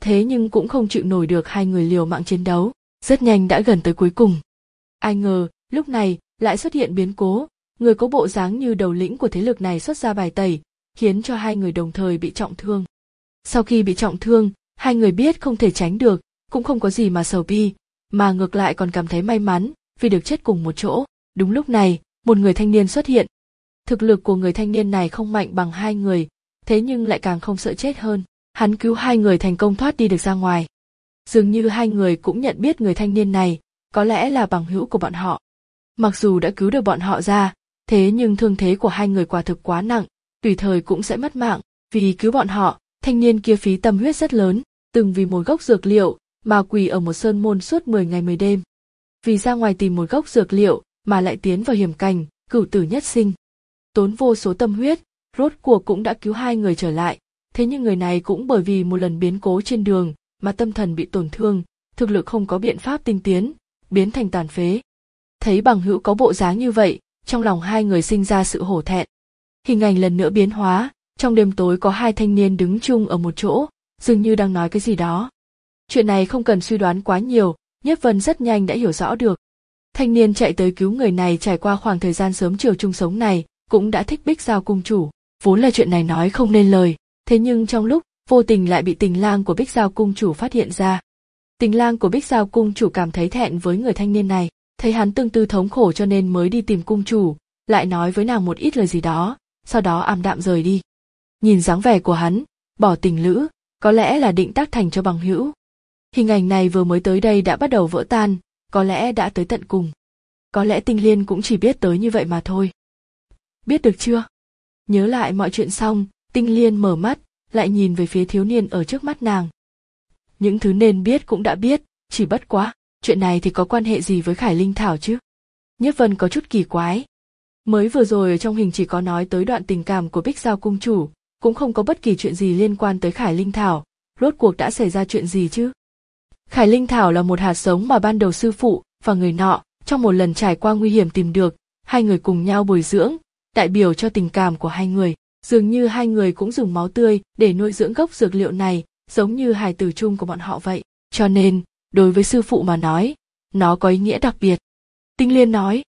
thế nhưng cũng không chịu nổi được hai người liều mạng chiến đấu, rất nhanh đã gần tới cuối cùng. Ai ngờ, lúc này lại xuất hiện biến cố, người có bộ dáng như đầu lĩnh của thế lực này xuất ra bài tẩy, khiến cho hai người đồng thời bị trọng thương. Sau khi bị trọng thương, hai người biết không thể tránh được, cũng không có gì mà sầu bi, mà ngược lại còn cảm thấy may mắn vì được chết cùng một chỗ. Đúng lúc này, một người thanh niên xuất hiện. Thực lực của người thanh niên này không mạnh bằng hai người, thế nhưng lại càng không sợ chết hơn. Hắn cứu hai người thành công thoát đi được ra ngoài. Dường như hai người cũng nhận biết người thanh niên này, có lẽ là bằng hữu của bọn họ. Mặc dù đã cứu được bọn họ ra, thế nhưng thương thế của hai người quả thực quá nặng, tùy thời cũng sẽ mất mạng. Vì cứu bọn họ, thanh niên kia phí tâm huyết rất lớn, từng vì một gốc dược liệu mà quỳ ở một sơn môn suốt mười ngày mười đêm. Vì ra ngoài tìm một gốc dược liệu mà lại tiến vào hiểm cảnh, cửu tử nhất sinh. Tốn vô số tâm huyết, rốt cuộc cũng đã cứu hai người trở lại, thế nhưng người này cũng bởi vì một lần biến cố trên đường mà tâm thần bị tổn thương, thực lực không có biện pháp tinh tiến, biến thành tàn phế. Thấy bằng hữu có bộ dáng như vậy, trong lòng hai người sinh ra sự hổ thẹn. Hình ảnh lần nữa biến hóa, trong đêm tối có hai thanh niên đứng chung ở một chỗ, dường như đang nói cái gì đó. Chuyện này không cần suy đoán quá nhiều, Nhiếp Vân rất nhanh đã hiểu rõ được. Thanh niên chạy tới cứu người này trải qua khoảng thời gian sớm chiều chung sống này, cũng đã thích Bích Giao cung chủ, vốn là chuyện này nói không nên lời, thế nhưng trong lúc vô tình lại bị tình lang của Bích Giao cung chủ phát hiện ra. Tình lang của Bích Giao cung chủ cảm thấy thẹn với người thanh niên này, thấy hắn tương tư thống khổ cho nên mới đi tìm cung chủ, lại nói với nàng một ít lời gì đó, sau đó ảm đạm rời đi. Nhìn dáng vẻ của hắn, bỏ tình lữ, có lẽ là định tác thành cho bằng hữu. Hình ảnh này vừa mới tới đây đã bắt đầu vỡ tan, có lẽ đã tới tận cùng. Có lẽ Tinh Liên cũng chỉ biết tới như vậy mà thôi. Biết được chưa? Nhớ lại mọi chuyện xong, Tinh Liên mở mắt, lại nhìn về phía thiếu niên ở trước mắt nàng. Những thứ nên biết cũng đã biết, chỉ bất quá, chuyện này thì có quan hệ gì với Khải Linh Thảo chứ? Nhiếp Vân có chút kỳ quái. Mới vừa rồi ở trong hình chỉ có nói tới đoạn tình cảm của Bích Giao cung chủ, cũng không có bất kỳ chuyện gì liên quan tới Khải Linh Thảo, rốt cuộc đã xảy ra chuyện gì chứ? Khải Linh Thảo là một hạt giống mà ban đầu sư phụ và người nọ trong một lần trải qua nguy hiểm tìm được, hai người cùng nhau bồi dưỡng, đại biểu cho tình cảm của hai người. Dường như hai người cũng dùng máu tươi để nuôi dưỡng gốc dược liệu này, giống như hài tử chung của bọn họ vậy. Cho nên, đối với sư phụ mà nói, nó có ý nghĩa đặc biệt. Tinh Liên nói.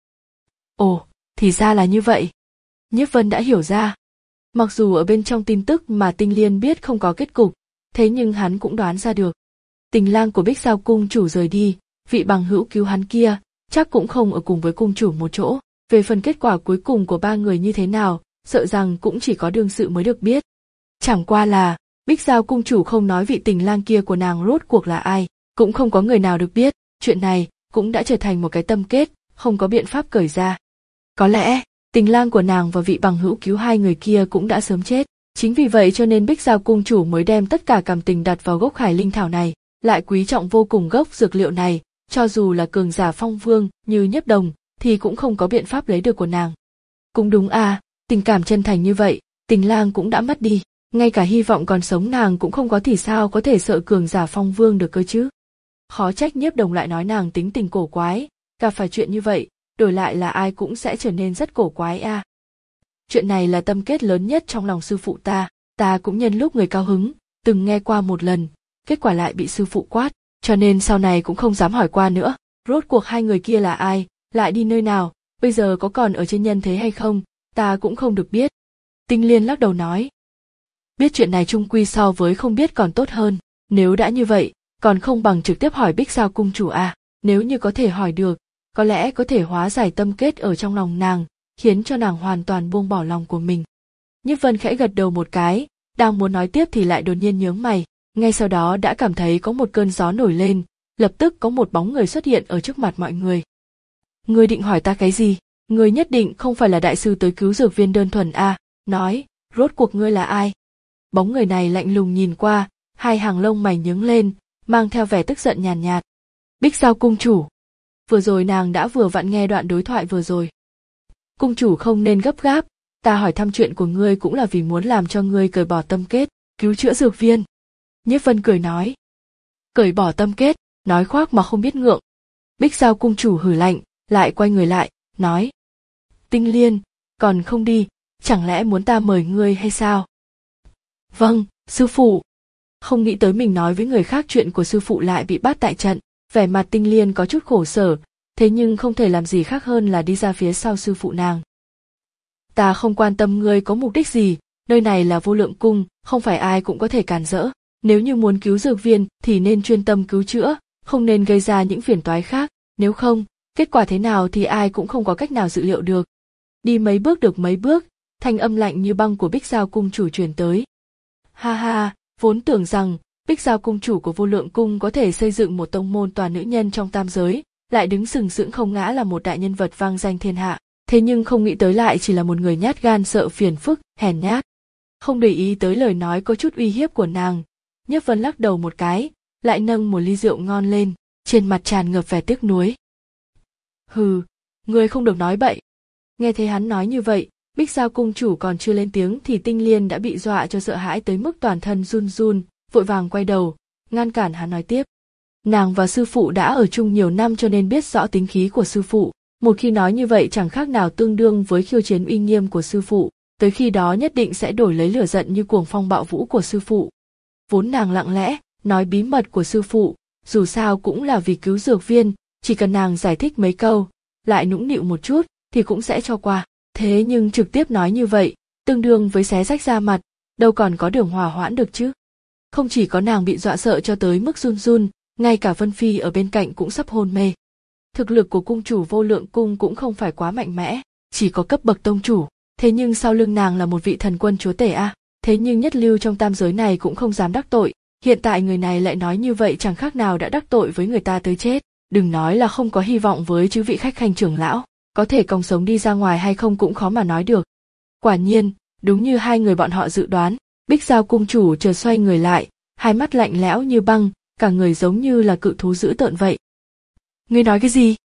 Ồ, thì ra là như vậy. Nhiếp Vân đã hiểu ra. Mặc dù ở bên trong tin tức mà Tinh Liên biết không có kết cục, thế nhưng hắn cũng đoán ra được. Tình lang của Bích Giao cung chủ rời đi, vị bằng hữu cứu hắn kia, chắc cũng không ở cùng với cung chủ một chỗ. Về phần kết quả cuối cùng của ba người như thế nào, sợ rằng cũng chỉ có đương sự mới được biết. Chẳng qua là, Bích Giao cung chủ không nói vị tình lang kia của nàng rốt cuộc là ai, cũng không có người nào được biết, chuyện này cũng đã trở thành một cái tâm kết, không có biện pháp cởi ra. Có lẽ, tình lang của nàng và vị bằng hữu cứu hai người kia cũng đã sớm chết, chính vì vậy cho nên Bích Giao cung chủ mới đem tất cả cảm tình đặt vào gốc Khải Linh Thảo này, lại quý trọng vô cùng gốc dược liệu này, cho dù là cường giả phong vương như Nhiếp Đồng, thì cũng không có biện pháp lấy được của nàng. Cũng đúng à, tình cảm chân thành như vậy, tình lang cũng đã mất đi, ngay cả hy vọng còn sống nàng cũng không có thì sao có thể sợ cường giả phong vương được cơ chứ. Khó trách Nhiếp Đồng lại nói nàng tính tình cổ quái, gặp phải chuyện như vậy, đổi lại là ai cũng sẽ trở nên rất cổ quái à. Chuyện này là tâm kết lớn nhất trong lòng sư phụ ta, ta cũng nhân lúc người cao hứng, từng nghe qua một lần, kết quả lại bị sư phụ quát, cho nên sau này cũng không dám hỏi qua nữa. Rốt cuộc hai người kia là ai, lại đi nơi nào, bây giờ có còn ở trên nhân thế hay không, ta cũng không được biết. Tinh Liên lắc đầu nói. Biết chuyện này chung quy so với không biết còn tốt hơn, nếu đã như vậy, còn không bằng trực tiếp hỏi Bích Giao cung chủ à, nếu như có thể hỏi được, có lẽ có thể hóa giải tâm kết ở trong lòng nàng, khiến cho nàng hoàn toàn buông bỏ lòng của mình. Nhiếp Vân khẽ gật đầu một cái, đang muốn nói tiếp thì lại đột nhiên nhướng mày, ngay sau đó đã cảm thấy có một cơn gió nổi lên, lập tức có một bóng người xuất hiện ở trước mặt mọi người. Ngươi định hỏi ta cái gì? Ngươi nhất định không phải là đại sư tới cứu dược viên đơn thuần à, nói, rốt cuộc ngươi là ai? Bóng người này lạnh lùng nhìn qua, hai hàng lông mày nhướng lên, mang theo vẻ tức giận nhàn nhạt, nhạt. Bích Giao cung chủ. Vừa rồi nàng đã vừa vặn nghe đoạn đối thoại vừa rồi. Cung chủ không nên gấp gáp, ta hỏi thăm chuyện của ngươi cũng là vì muốn làm cho ngươi cởi bỏ tâm kết, cứu chữa dược viên. Nhiếp Vân cười nói. Cởi bỏ tâm kết, nói khoác mà không biết ngượng. Bích Giao cung chủ hử lạnh, lại quay người lại, nói. Tinh Liên, còn không đi, chẳng lẽ muốn ta mời ngươi hay sao? Vâng, sư phụ. không nghĩ tới mình nói với người khác chuyện của sư phụ lại bị bắt tại trận. Vẻ mặt Tinh Liên có chút khổ sở, thế nhưng không thể làm gì khác hơn là đi ra phía sau sư phụ nàng. Ta không quan tâm ngươi có mục đích gì, nơi này là Vô Lượng Cung, không phải ai cũng có thể cản rỡ. Nếu như muốn cứu dược viên thì nên chuyên tâm cứu chữa, không nên gây ra những phiền toái khác, nếu không, kết quả thế nào thì ai cũng không có cách nào dự liệu được. Đi mấy bước được mấy bước, thanh âm lạnh như băng của Bích Giao cung chủ truyền tới. Ha ha, vốn tưởng rằng Bích Giao cung chủ của Vô Lượng Cung có thể xây dựng một tông môn toàn nữ nhân trong tam giới, lại đứng sừng sững không ngã là một đại nhân vật vang danh thiên hạ, thế nhưng không nghĩ tới lại chỉ là một người nhát gan sợ phiền phức, hèn nhát. Không để ý tới lời nói có chút uy hiếp của nàng, Nhiếp Vân lắc đầu một cái, lại nâng một ly rượu ngon lên, trên mặt tràn ngập vẻ tiếc nuối. Hừ, ngươi không được nói bậy. Nghe thấy hắn nói như vậy, Bích Giao cung chủ còn chưa lên tiếng thì Tinh Liên đã bị dọa cho sợ hãi tới mức toàn thân run run, vội vàng quay đầu, ngăn cản hắn nói tiếp. Nàng và sư phụ đã ở chung nhiều năm cho nên biết rõ tính khí của sư phụ, một khi nói như vậy chẳng khác nào tương đương với khiêu chiến uy nghiêm của sư phụ, tới khi đó nhất định sẽ đổi lấy lửa giận như cuồng phong bạo vũ của sư phụ. Vốn nàng lặng lẽ nói bí mật của sư phụ, dù sao cũng là vì cứu dược viên, chỉ cần nàng giải thích mấy câu, lại nũng nịu một chút thì cũng sẽ cho qua. Thế nhưng trực tiếp nói như vậy, tương đương với xé rách da mặt, đâu còn có đường hòa hoãn được chứ. Không chỉ có nàng bị dọa sợ cho tới mức run run, ngay cả Vân Phi ở bên cạnh cũng sắp hôn mê. Thực lực của cung chủ Vô Lượng Cung cũng không phải quá mạnh mẽ, chỉ có cấp bậc tông chủ, thế nhưng sau lưng nàng là một vị thần quân chúa tể a, thế nhưng nhất lưu trong tam giới này cũng không dám đắc tội, hiện tại người này lại nói như vậy chẳng khác nào đã đắc tội với người ta tới chết, đừng nói là không có hy vọng với chư vị khách khanh trưởng lão, có thể còng sống đi ra ngoài hay không cũng khó mà nói được. Quả nhiên, đúng như hai người bọn họ dự đoán, Bích Giao cung chủ chợt xoay người lại, hai mắt lạnh lẽo như băng, cả người giống như là cự thú dữ tợn vậy. Ngươi nói cái gì?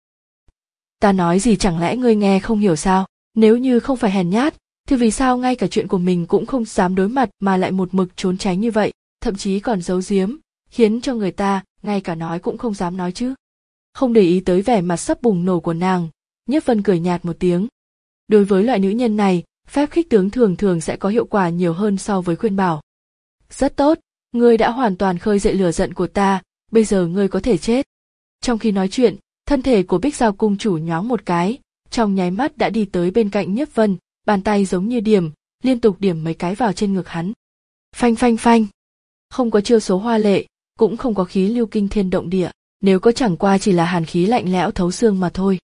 Ta nói gì chẳng lẽ ngươi nghe không hiểu sao? Nếu như không phải hèn nhát, thì vì sao ngay cả chuyện của mình cũng không dám đối mặt mà lại một mực trốn tránh như vậy, thậm chí còn giấu giếm, khiến cho người ta ngay cả nói cũng không dám nói chứ. Không để ý tới vẻ mặt sắp bùng nổ của nàng, Nhiếp Vân cười nhạt một tiếng. Đối với loại nữ nhân này, phép khích tướng thường thường sẽ có hiệu quả nhiều hơn so với khuyên bảo. Rất tốt, ngươi đã hoàn toàn khơi dậy lửa giận của ta, bây giờ ngươi có thể chết. Trong khi nói chuyện, thân thể của Bích Giao cung chủ nhoáng một cái, trong nháy mắt đã đi tới bên cạnh Nhiếp Vân, bàn tay giống như điểm, liên tục điểm mấy cái vào trên ngực hắn. Phanh phanh phanh. Không có chiêu số hoa lệ, cũng không có khí lưu kinh thiên động địa, nếu có chẳng qua chỉ là hàn khí lạnh lẽo thấu xương mà thôi.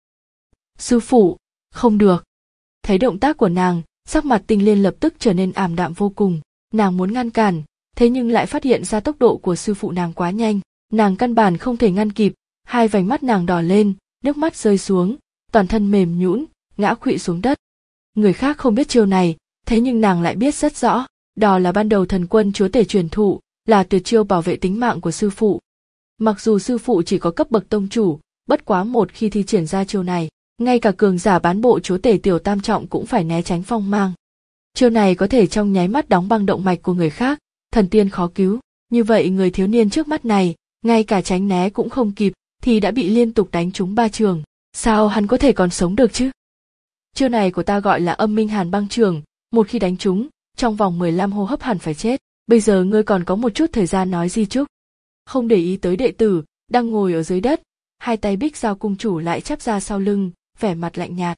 Sư phụ, không được. Thấy động tác của nàng, sắc mặt Tinh Liên lập tức trở nên ảm đạm vô cùng, nàng muốn ngăn cản, thế nhưng lại phát hiện ra tốc độ của sư phụ nàng quá nhanh, nàng căn bản không thể ngăn kịp, hai vành mắt nàng đỏ lên, nước mắt rơi xuống, toàn thân mềm nhũn, ngã khuỵu xuống đất. Người khác không biết chiêu này, thế nhưng nàng lại biết rất rõ, đó là ban đầu thần quân chúa tể truyền thụ, là tuyệt chiêu bảo vệ tính mạng của sư phụ. Mặc dù sư phụ chỉ có cấp bậc tông chủ, bất quá một khi thi triển ra chiêu này, ngay cả cường giả bán bộ chúa tể tiểu tam trọng cũng phải né tránh phong mang. Chiêu này có thể trong nháy mắt đóng băng động mạch của người khác, thần tiên khó cứu, như vậy người thiếu niên trước mắt này, ngay cả tránh né cũng không kịp, thì đã bị liên tục đánh trúng ba trường, sao hắn có thể còn sống được chứ? Chiêu này của ta gọi là Âm Minh Hàn Băng Trường, một khi đánh trúng, trong vòng mười lăm hô hấp hẳn phải chết, bây giờ ngươi còn có một chút thời gian nói di chúc. Không để ý tới đệ tử, đang ngồi ở dưới đất, hai tay Bích Giao cung chủ lại chắp ra sau lưng, vẻ mặt lạnh nhạt.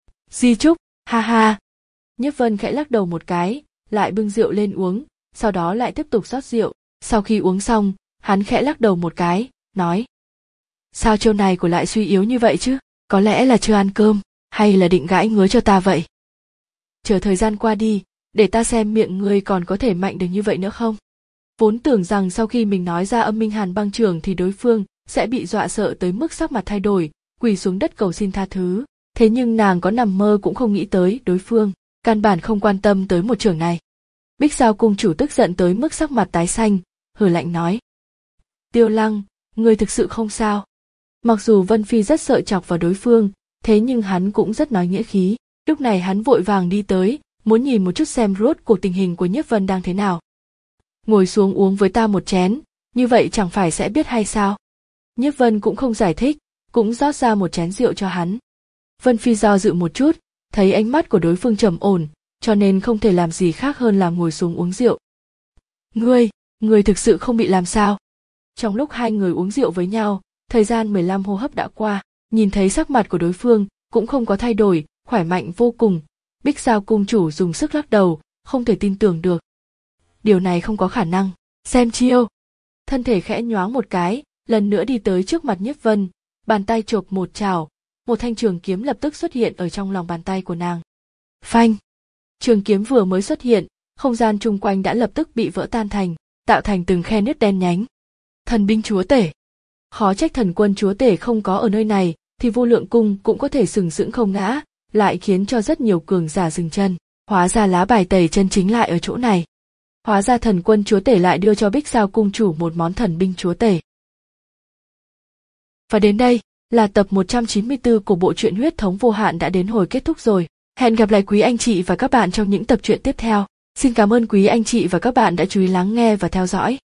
Di chúc, ha ha. Nhiếp Vân khẽ lắc đầu một cái, lại bưng rượu lên uống, sau đó lại tiếp tục rót rượu, sau khi uống xong, hắn khẽ lắc đầu một cái, nói. Sao chiêu này của lại suy yếu như vậy chứ, có lẽ là chưa ăn cơm, hay là định gãi ngứa cho ta vậy? Chờ thời gian qua đi, để ta xem miệng ngươi còn có thể mạnh được như vậy nữa không? Vốn tưởng rằng sau khi mình nói ra Âm Minh Hàn Băng Trường thì đối phương sẽ bị dọa sợ tới mức sắc mặt thay đổi, quỳ xuống đất cầu xin tha thứ, thế nhưng nàng có nằm mơ cũng không nghĩ tới đối phương, căn bản không quan tâm tới một trường này. Bích Giao cung chủ tức giận tới mức sắc mặt tái xanh, hừ lạnh nói. Tiêu Lăng, ngươi thực sự không sao. Mặc dù Vân Phi rất sợ chọc vào đối phương, thế nhưng hắn cũng rất nói nghĩa khí, lúc này hắn vội vàng đi tới, muốn nhìn một chút xem rốt cuộc tình hình của Nhiếp Vân đang thế nào. Ngồi xuống uống với ta một chén, như vậy chẳng phải sẽ biết hay sao? Nhiếp Vân cũng không giải thích, cũng rót ra một chén rượu cho hắn. Vân Phi do dự một chút, thấy ánh mắt của đối phương trầm ổn, cho nên không thể làm gì khác hơn là ngồi xuống uống rượu. Ngươi, người thực sự không bị làm sao? Trong lúc hai người uống rượu với nhau, thời gian mười lăm hô hấp đã qua, nhìn thấy sắc mặt của đối phương cũng không có thay đổi, khỏe mạnh vô cùng. Bích Giao cung chủ dùng sức lắc đầu, không thể tin tưởng được. Điều này không có khả năng. Xem chiêu. Thân thể khẽ nhoáng một cái, lần nữa đi tới trước mặt Nhiếp Vân, bàn tay chộp một chảo, một thanh trường kiếm lập tức xuất hiện ở trong lòng bàn tay của nàng. Phanh! Trường kiếm vừa mới xuất hiện, không gian chung quanh đã lập tức bị vỡ tan thành, tạo thành từng khe nứt đen nhánh. Thần binh chúa tể. Khó trách thần quân chúa tể không có ở nơi này, thì vô lượng cung cũng có thể sừng sững không ngã, lại khiến cho rất nhiều cường giả dừng chân. Hóa ra lá bài tẩy chân chính lại ở chỗ này. Hóa ra thần quân chúa tể lại đưa cho Bích Giao cung chủ một món thần binh chúa tể. Và đến đây là tập một trăm chín mươi tư của bộ truyện Huyết thống vô hạn đã đến hồi kết thúc rồi. Hẹn gặp lại quý anh chị và các bạn trong những tập truyện tiếp theo. Xin cảm ơn quý anh chị và các bạn đã chú ý lắng nghe và theo dõi.